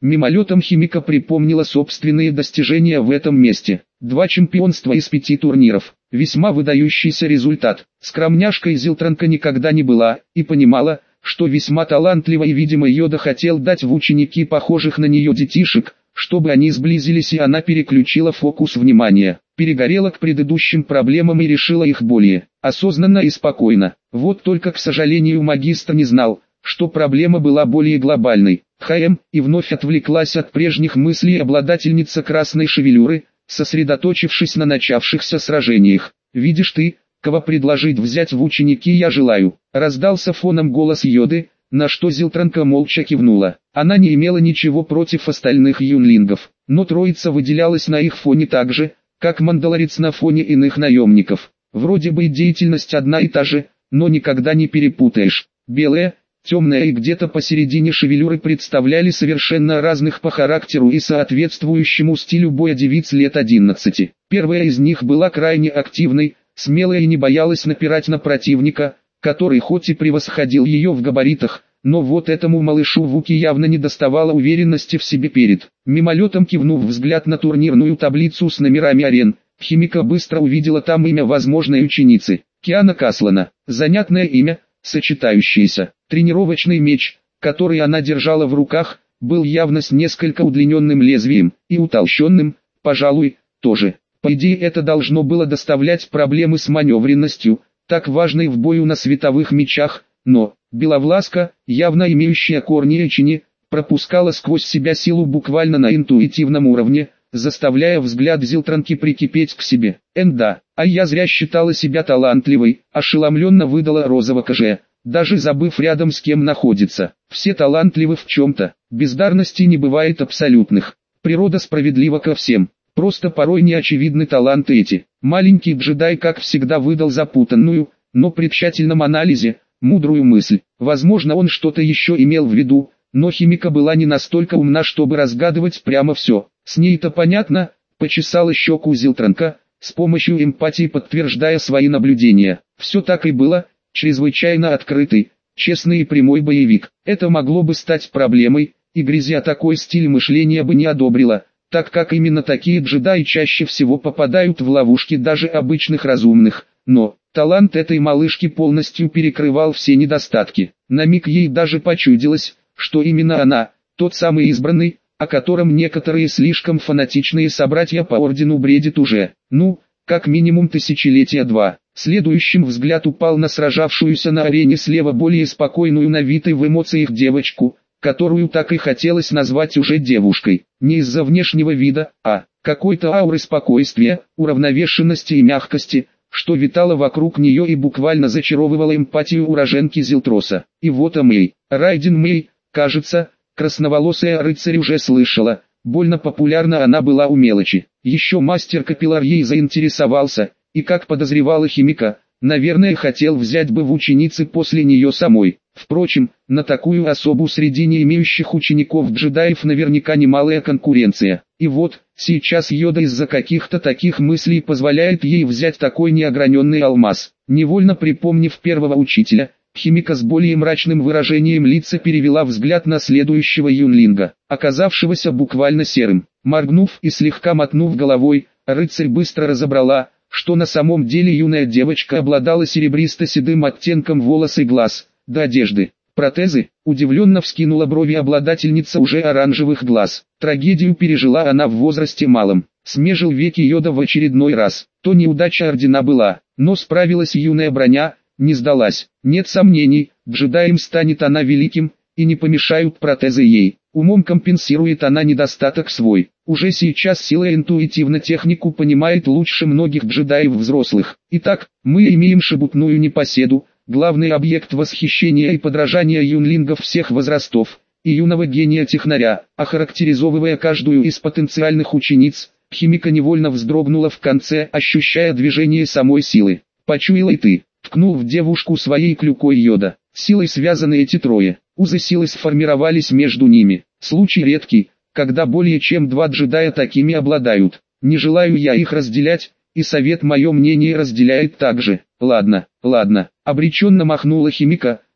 Мимолетом Химика припомнила собственные достижения в этом месте. 2 чемпионства из 5 турниров. Весьма выдающийся результат. Скромняшкой Зилтранка никогда не была, и понимала, что весьма талантливо и видимо Йода хотел дать в ученики похожих на нее детишек, чтобы они сблизились, и она переключила фокус внимания. Перегорела к предыдущим проблемам и решила их более осознанно и спокойно. Вот только, к сожалению, магистр не знал, что проблема была более глобальной. И вновь отвлеклась от прежних мыслей обладательница красной шевелюры, сосредоточившись на начавшихся сражениях. «Видишь ты, кого предложить взять в ученики я желаю», раздался фоном голос Йоды, на что Зилтранка молча кивнула. Она не имела ничего против остальных юнлингов, но троица выделялась на их фоне так же, как мандалорец на фоне иных наемников. Вроде бы и деятельность одна и та же, но никогда не перепутаешь. Белая, темная и где-то посередине шевелюры представляли совершенно разных по характеру и соответствующему стилю боя девиц лет 11. Первая из них была крайне активной, смелая и не боялась напирать на противника, который хоть и превосходил ее в габаритах, но вот этому малышу Вуки явно не доставало уверенности в себе перед. Мимолетом кивнув взгляд на турнирную таблицу с номерами арен, Химика быстро увидела там имя возможной ученицы. Киана Каслана. Занятное имя, сочетающееся. Тренировочный меч, который она держала в руках, был явно с несколько удлиненным лезвием, и утолщенным, пожалуй, тоже. По идее, это должно было доставлять проблемы с маневренностью, так важной в бою на световых мечах, но Беловласка, явно имеющая корни Эчини, пропускала сквозь себя силу буквально на интуитивном уровне, заставляя взгляд Зилтранки прикипеть к себе. Да, а я зря считала себя талантливой, ошеломленно выдала Розова КЖ, даже забыв рядом с кем находится. Все талантливы в чем-то, бездарности не бывает абсолютных, природа справедлива ко всем. Просто порой неочевидны таланты эти. Маленький джедай, как всегда, выдал запутанную, но при тщательном анализе, мудрую мысль. Возможно, он что-то еще имел в виду, но Химика была не настолько умна, чтобы разгадывать прямо все. С ней-то понятно, почесала щеку Зилтранка, с помощью эмпатии подтверждая свои наблюдения. Все так и было, чрезвычайно открытый, честный и прямой боевик. Это могло бы стать проблемой, и Грязя такой стиль мышления бы не одобрила, так как именно такие джедаи чаще всего попадают в ловушки даже обычных разумных. Но талант этой малышки полностью перекрывал все недостатки. На миг ей даже почудилось, что именно она, тот самый избранный, о котором некоторые слишком фанатичные собратья по ордену бредят уже, как минимум тысячелетия два. Следующим взгляд упал на сражавшуюся на арене слева более спокойную на вид и в эмоциях девочку, которую так и хотелось назвать уже девушкой. Не из-за внешнего вида, а какой-то ауры спокойствия, уравновешенности и мягкости, что витало вокруг нее и буквально зачаровывало эмпатию уроженки Зилтроса. И вот Мэй, Райден Мэй, кажется, красноволосая рыцарь уже слышала, больно популярна она была у мелочи. Еще мастер Капиллар ей заинтересовался, и как подозревала Химика, наверное, хотел взять бы в ученицы после нее самой. Впрочем, на такую особу среди не имеющих учеников джедаев наверняка немалая конкуренция. И вот, сейчас Йода из-за каких-то таких мыслей позволяет ей взять такой неограненный алмаз. Невольно припомнив первого учителя, Химика с более мрачным выражением лица перевела взгляд на следующего юнлинга, оказавшегося буквально серым. Моргнув и слегка мотнув головой, рыцарь быстро разобрала, что на самом деле юная девочка обладала серебристо-седым оттенком волос и глаз, до одежды. Протезы, удивленно вскинула брови обладательница уже оранжевых глаз. Трагедию пережила она в возрасте малом. Смежил веки Йода в очередной раз. То неудача ордена была, но справилась юная броня, не сдалась. Нет сомнений, джедаем станет она великим, и не помешают протезы ей. Умом компенсирует она недостаток свой. Уже сейчас сила интуитивно технику понимает лучше многих джедаев взрослых. Итак, мы имеем шебутную непоседу, главный объект восхищения и подражания юнлингов всех возрастов, и юного гения-технаря. Охарактеризовывая каждую из потенциальных учениц, Химика невольно вздрогнула в конце, ощущая движение самой силы. «Почуяла и ты», — ткнул в девушку своей клюкой Йода. Силой связаны эти трое. Узы силы сформировались между ними. Случай редкий, когда более чем 2 джедая такими обладают. Не желаю я их разделять, и совет мое мнение разделяет также. Ладно, обреченно махнула Химика,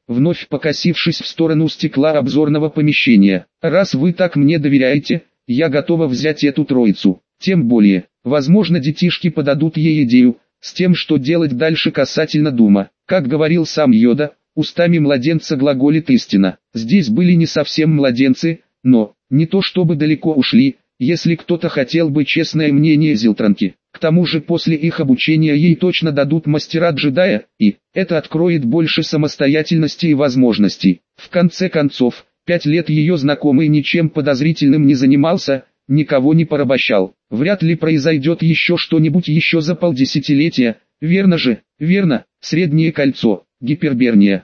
вновь покосившись в сторону стекла обзорного помещения. «Раз вы так мне доверяете, я готова взять эту троицу. Тем более, возможно, детишки подадут ей идею, с тем, что делать дальше касательно Дума. Как говорил сам Йода, устами младенца глаголит истина. Здесь были не совсем младенцы, но, не то чтобы далеко ушли, если кто-то хотел бы честное мнение Зилтранки. К тому же после их обучения ей точно дадут мастера-джедая, и это откроет больше самостоятельности и возможностей. В конце концов, 5 лет ее знакомый ничем подозрительным не занимался, никого не порабощал. Вряд ли произойдет еще что-нибудь еще за полдесятилетия, верно же? Верно. Среднее кольцо, гиперберния,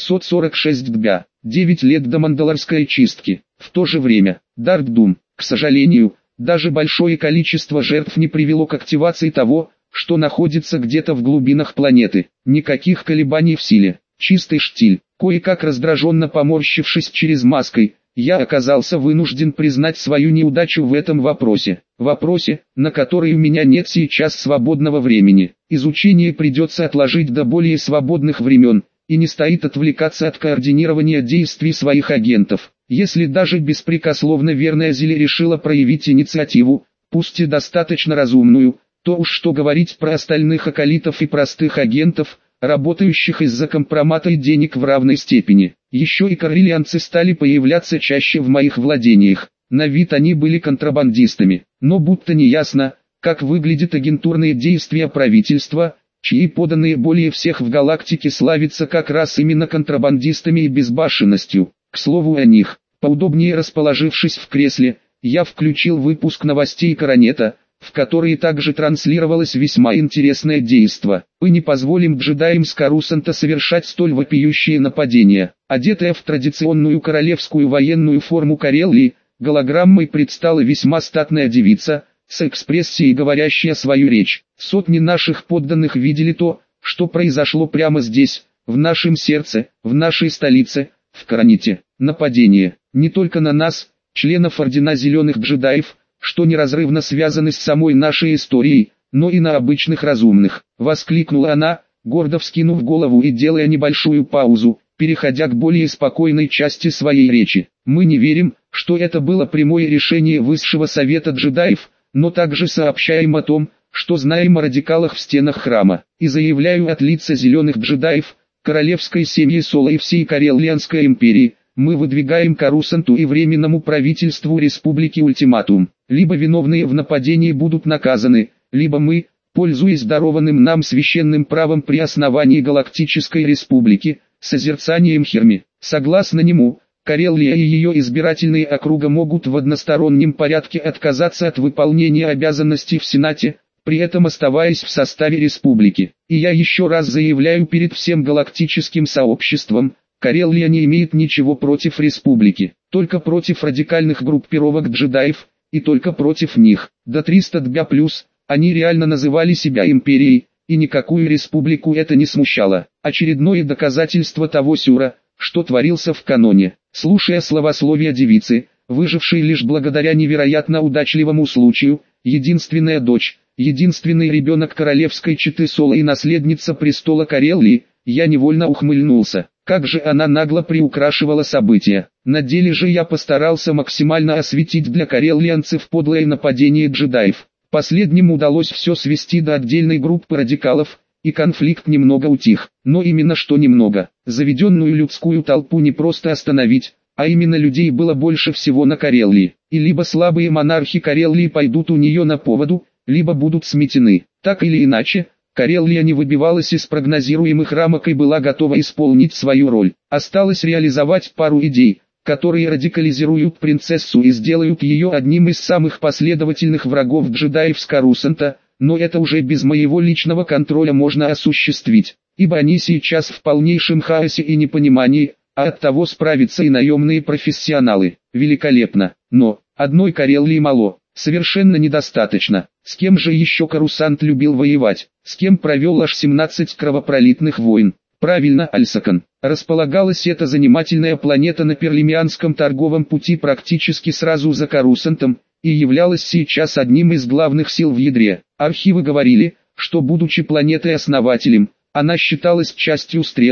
746 дбя, 9 лет до мандалорской чистки. В то же время, Дарк-Дум, к сожалению, даже большое количество жертв не привело к активации того, что находится где-то в глубинах планеты. Никаких колебаний в силе, чистый штиль. Кое-как раздраженно поморщившись через маской, я оказался вынужден признать свою неудачу в этом вопросе. Вопросе, на который у меня нет сейчас свободного времени. Изучение придется отложить до более свободных времен, и не стоит отвлекаться от координирования действий своих агентов. Если даже беспрекословно верная Зили решила проявить инициативу, пусть и достаточно разумную, то уж что говорить про остальных акалитов и простых агентов, работающих из-за компромата и денег в равной степени. Еще и коррелианцы стали появляться чаще в моих владениях. На вид они были контрабандистами, но будто не ясно, как выглядят агентурные действия правительства, чьи поданные более всех в галактике славятся как раз именно контрабандистами и безбашенностью. К слову о них, поудобнее расположившись в кресле, я включил выпуск новостей Коронета, в которые также транслировалось весьма интересное действо. Мы не позволим джедаям с Корусанта совершать столь вопиющие нападения. Одетая в традиционную королевскую военную форму Карелли, голограммой предстала весьма статная девица, с экспрессией говорящая свою речь. Сотни наших подданных видели то, что произошло прямо здесь, в нашем сердце, в нашей столице, в Коронете. Нападение, не только на нас, членов Ордена Зеленых Джедаев, что неразрывно связаны с самой нашей историей, но и на обычных разумных. Воскликнула она, гордо вскинув голову и делая небольшую паузу, переходя к более спокойной части своей речи. Мы не верим, что это было прямое решение Высшего Совета Джедаев, но также сообщаем о том, что знаем о радикалах в стенах храма, и заявляю от лица Зеленых Джедаев, королевской семьи Соло и всей Кареллианской империи, мы выдвигаем Корусанту и Временному правительству Республики ультиматум. Либо виновные в нападении будут наказаны, либо мы, пользуясь дарованным нам священным правом при основании Галактической Республики, созерцанием Херми. Согласно нему, Кареллия и ее избирательные округа могут в одностороннем порядке отказаться от выполнения обязанностей в Сенате, при этом оставаясь в составе республики. И я еще раз заявляю перед всем галактическим сообществом, Кареллия не имеет ничего против республики, только против радикальных группировок джедаев, и только против них. До 300 дбя плюс, они реально называли себя империей, и никакую республику это не смущало. Очередное доказательство того сюра, что творился в каноне. Слушая словословия девицы, выжившей лишь благодаря невероятно удачливому случаю, единственная дочь, единственный ребенок королевской четы Соло и наследница престола Кареллии, я невольно ухмыльнулся. Как же она нагло приукрашивала события. На деле же я постарался максимально осветить для кареллианцев подлое нападение джедаев. Последним удалось все свести до отдельной группы радикалов, и конфликт немного утих. Но именно что немного. Заведенную людскую толпу не просто остановить, а именно людей было больше всего на Кареллии. И либо слабые монархи Кареллии пойдут у нее на поводу, либо будут сметены. Так или иначе, Кареллия не выбивалась из прогнозируемых рамок и была готова исполнить свою роль. Осталось реализовать пару идей, которые радикализируют принцессу и сделают ее одним из самых последовательных врагов джедаев с Корусанта, но это уже без моего личного контроля можно осуществить, ибо они сейчас в полнейшем хаосе и непонимании, а оттого справятся и наемные профессионалы. Великолепно, но одной Кареллии мало. Совершенно недостаточно. С кем же еще Корусант любил воевать? С кем провел аж 17 кровопролитных войн? Правильно, Альсакон. Располагалась эта занимательная планета на Перлимианском торговом пути практически сразу за Корусантом, и являлась сейчас одним из главных сил в ядре. Архивы говорили, что будучи планетой-основателем, она считалась частью стрелы,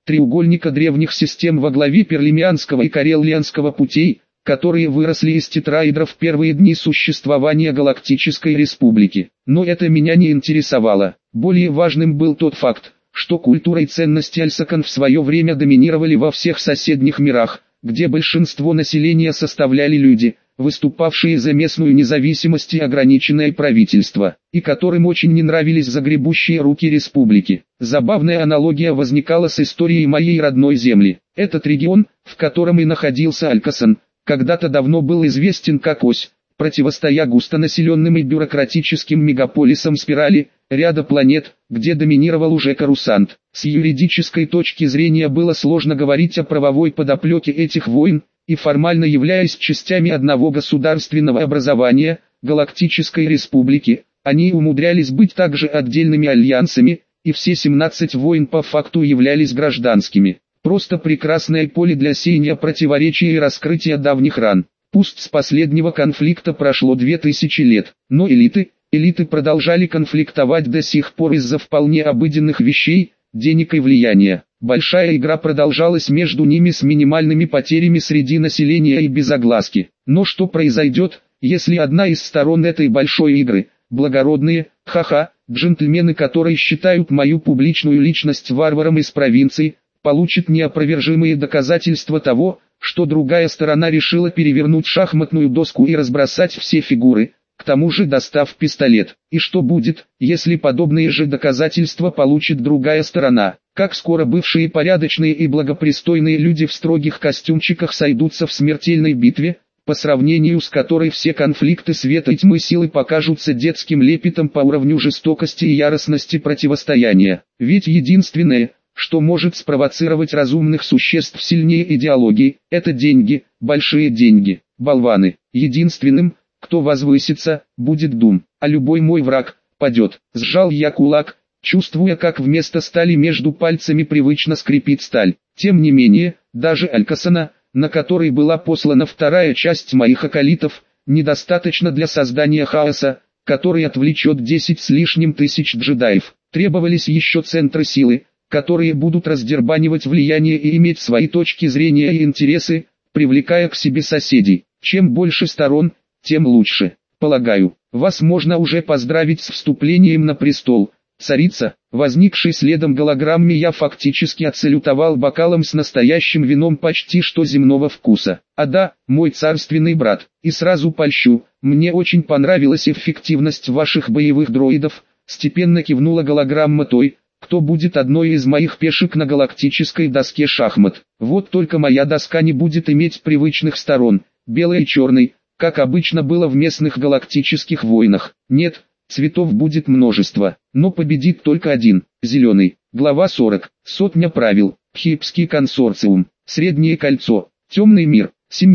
треугольника древних систем во главе Перлимианского и Кареллианского путей, которые выросли из тетраэдров в первые дни существования Галактической Республики. Но это меня не интересовало. Более важным был тот факт, что культура и ценности Альсакон в свое время доминировали во всех соседних мирах, где большинство населения составляли люди, выступавшие за местную независимость и ограниченное правительство, и которым очень не нравились загребущие руки республики. Забавная аналогия возникала с историей моей родной земли. Этот регион, в котором и находился Алькасан, когда-то давно был известен как ось, противостоя густонаселенным и бюрократическим мегаполисам спирали, ряда планет, где доминировал уже Корусант. С юридической точки зрения было сложно говорить о правовой подоплеке этих войн, и формально являясь частями одного государственного образования, Галактической Республики, они умудрялись быть также отдельными альянсами, и все 17 войн по факту являлись гражданскими. Просто прекрасное поле для сеяния противоречий и раскрытия давних ран. Пусть с последнего конфликта прошло 2000 лет, но элиты продолжали конфликтовать до сих пор из-за вполне обыденных вещей, денег и влияния. Большая игра продолжалась между ними с минимальными потерями среди населения и без огласки. Но что произойдет, если одна из сторон этой большой игры, благородные, джентльмены, которые считают мою публичную личность варваром из провинции, получит неопровержимые доказательства того, что другая сторона решила перевернуть шахматную доску и разбросать все фигуры, к тому же достав пистолет. И что будет, если подобные же доказательства получит другая сторона? Как скоро бывшие порядочные и благопристойные люди в строгих костюмчиках сойдутся в смертельной битве, по сравнению с которой все конфликты света и тьмы силы покажутся детским лепетом по уровню жестокости и яростности противостояния. Ведь единственное, что может спровоцировать разумных существ сильнее идеологии, это деньги, большие деньги, болваны. Единственным, кто возвысится, будет Дум, а любой мой враг падет. Сжал я кулак, чувствуя, как вместо стали между пальцами привычно скрипит сталь. Тем не менее, даже Алькасана, на который была послана вторая часть моих акалитов, недостаточно для создания хаоса, который отвлечет 10 с лишним тысяч джедаев. Требовались еще центры силы, которые будут раздербанивать влияние и иметь свои точки зрения и интересы, привлекая к себе соседей. Чем больше сторон, тем лучше. Полагаю, вас можно уже поздравить с вступлением на престол, царица. Возникшей следом голограмме я фактически отсалютовал бокалом с настоящим вином почти что земного вкуса. А да, мой царственный брат, и сразу польщу, мне очень понравилась эффективность ваших боевых дроидов, степенно кивнула голограмма той, кто будет одной из моих пешек на галактической доске шахмат. Вот только моя доска не будет иметь привычных сторон, белой и черной, как обычно было в местных галактических войнах. Нет, цветов будет множество, но победит только один, зеленый. Глава 40. Сотня правил. Хипский консорциум. Среднее кольцо. Темный мир.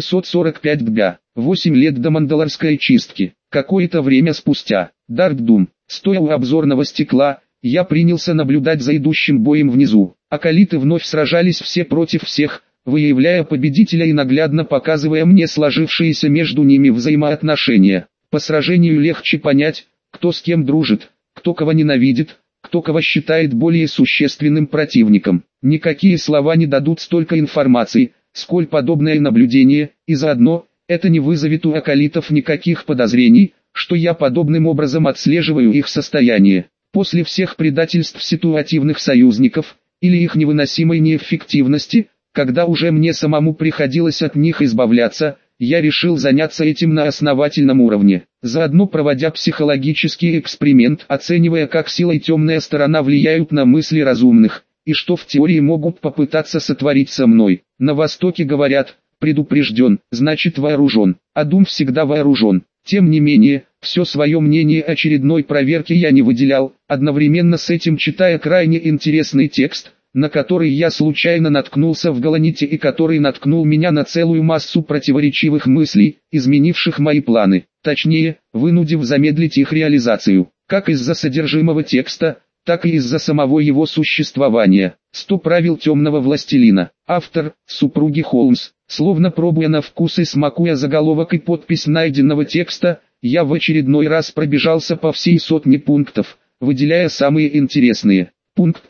745 дня. 8 лет до Мандалорской чистки. Какое-то время спустя. Дарк-Дум. Стоя у обзорного стекла, я принялся наблюдать за идущим боем внизу. Акалиты вновь сражались все против всех, выявляя победителя и наглядно показывая мне сложившиеся между ними взаимоотношения. По сражению легче понять, кто с кем дружит, кто кого ненавидит, кто кого считает более существенным противником. Никакие слова не дадут столько информации, сколь подобное наблюдение, и заодно, это не вызовет у акалитов никаких подозрений, что я подобным образом отслеживаю их состояние. После всех предательств ситуативных союзников, или их невыносимой неэффективности, когда уже мне самому приходилось от них избавляться, я решил заняться этим на основательном уровне, заодно проводя психологический эксперимент, оценивая, как сила и темная сторона влияют на мысли разумных, и что в теории могут попытаться сотворить со мной. На Востоке говорят, предупрежден, значит вооружен, а Дум всегда вооружен. Тем не менее, все свое мнение очередной проверки я не выделял, одновременно с этим читая крайне интересный текст, на который я случайно наткнулся в Галаните и который наткнул меня на целую массу противоречивых мыслей, изменивших мои планы, точнее, вынудив замедлить их реализацию, как из-за содержимого текста, так и из-за самого его существования. 100 правил темного властелина. Автор, супруги Холмс. Словно пробуя на вкус и смакуя заголовок и подпись найденного текста, я в очередной раз пробежался по всей сотне пунктов, выделяя самые интересные. Пункт 1.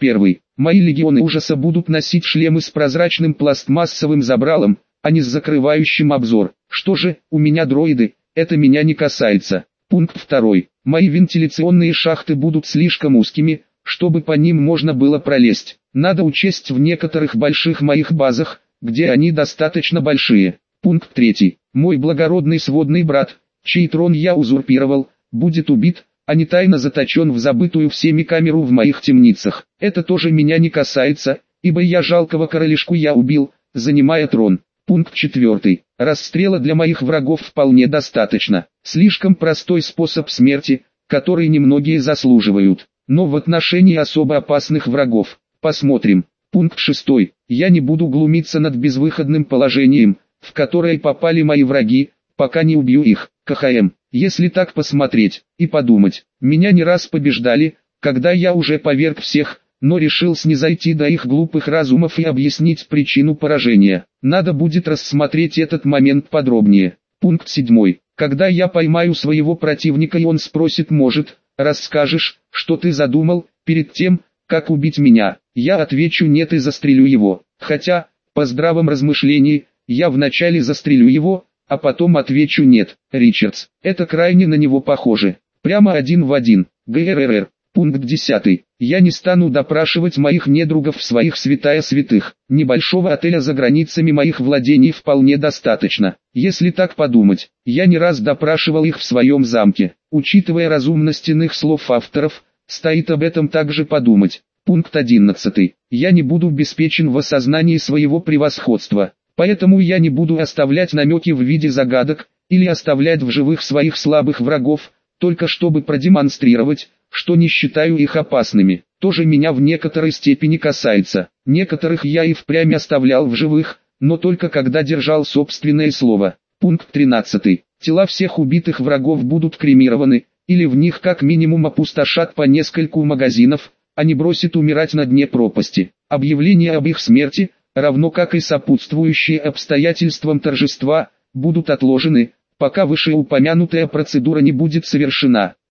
Мои легионы ужаса будут носить шлемы с прозрачным пластмассовым забралом, а не с закрывающим обзор. Что же, у меня дроиды, это меня не касается. Пункт 2. Мои вентиляционные шахты будут слишком узкими, чтобы по ним можно было пролезть. Надо учесть в некоторых больших моих базах, где они достаточно большие. Пункт 3. Мой благородный сводный брат, чей трон я узурпировал, будет убит, а не тайно заточен в забытую всеми камеру в моих темницах. Это тоже меня не касается, ибо я жалкого королишку я убил, занимая трон. Пункт 4. Расстрела для моих врагов вполне достаточно. Слишком простой способ смерти, который немногие заслуживают. Но в отношении особо опасных врагов. Посмотрим. Пункт 6. Я не буду глумиться над безвыходным положением, в которое попали мои враги, пока не убью их. КХМ. Если так посмотреть и подумать, меня не раз побеждали, когда я уже поверг всех, но решил снизойти до их глупых разумов и объяснить причину поражения. Надо будет рассмотреть этот момент подробнее. Пункт 7. Когда я поймаю своего противника и он спросит, может, расскажешь, что ты задумал, перед тем, как убить меня, я отвечу нет и застрелю его. Хотя, по здравом размышлении, я вначале застрелю его, а потом отвечу нет. Ричардс. Это крайне на него похоже. Прямо один в один. ГРР. Пункт 10. Я не стану допрашивать моих недругов в своих святая святых. Небольшого отеля за границами моих владений вполне достаточно. Если так подумать, я не раз допрашивал их в своем замке. Учитывая разумность иных слов авторов, стоит об этом также подумать. Пункт 11. Я не буду беспечен в осознании своего превосходства. Поэтому я не буду оставлять намеки в виде загадок, или оставлять в живых своих слабых врагов, только чтобы продемонстрировать, что не считаю их опасными. Тоже меня в некоторой степени касается. Некоторых я и впрямь оставлял в живых, но только когда держал собственное слово. Пункт 13. Тела всех убитых врагов будут кремированы, или в них как минимум опустошат по нескольку магазинов, а не бросят умирать на дне пропасти. Объявление об их смерти, равно как и сопутствующие обстоятельствам торжества, будут отложены, пока вышеупомянутая процедура не будет совершена.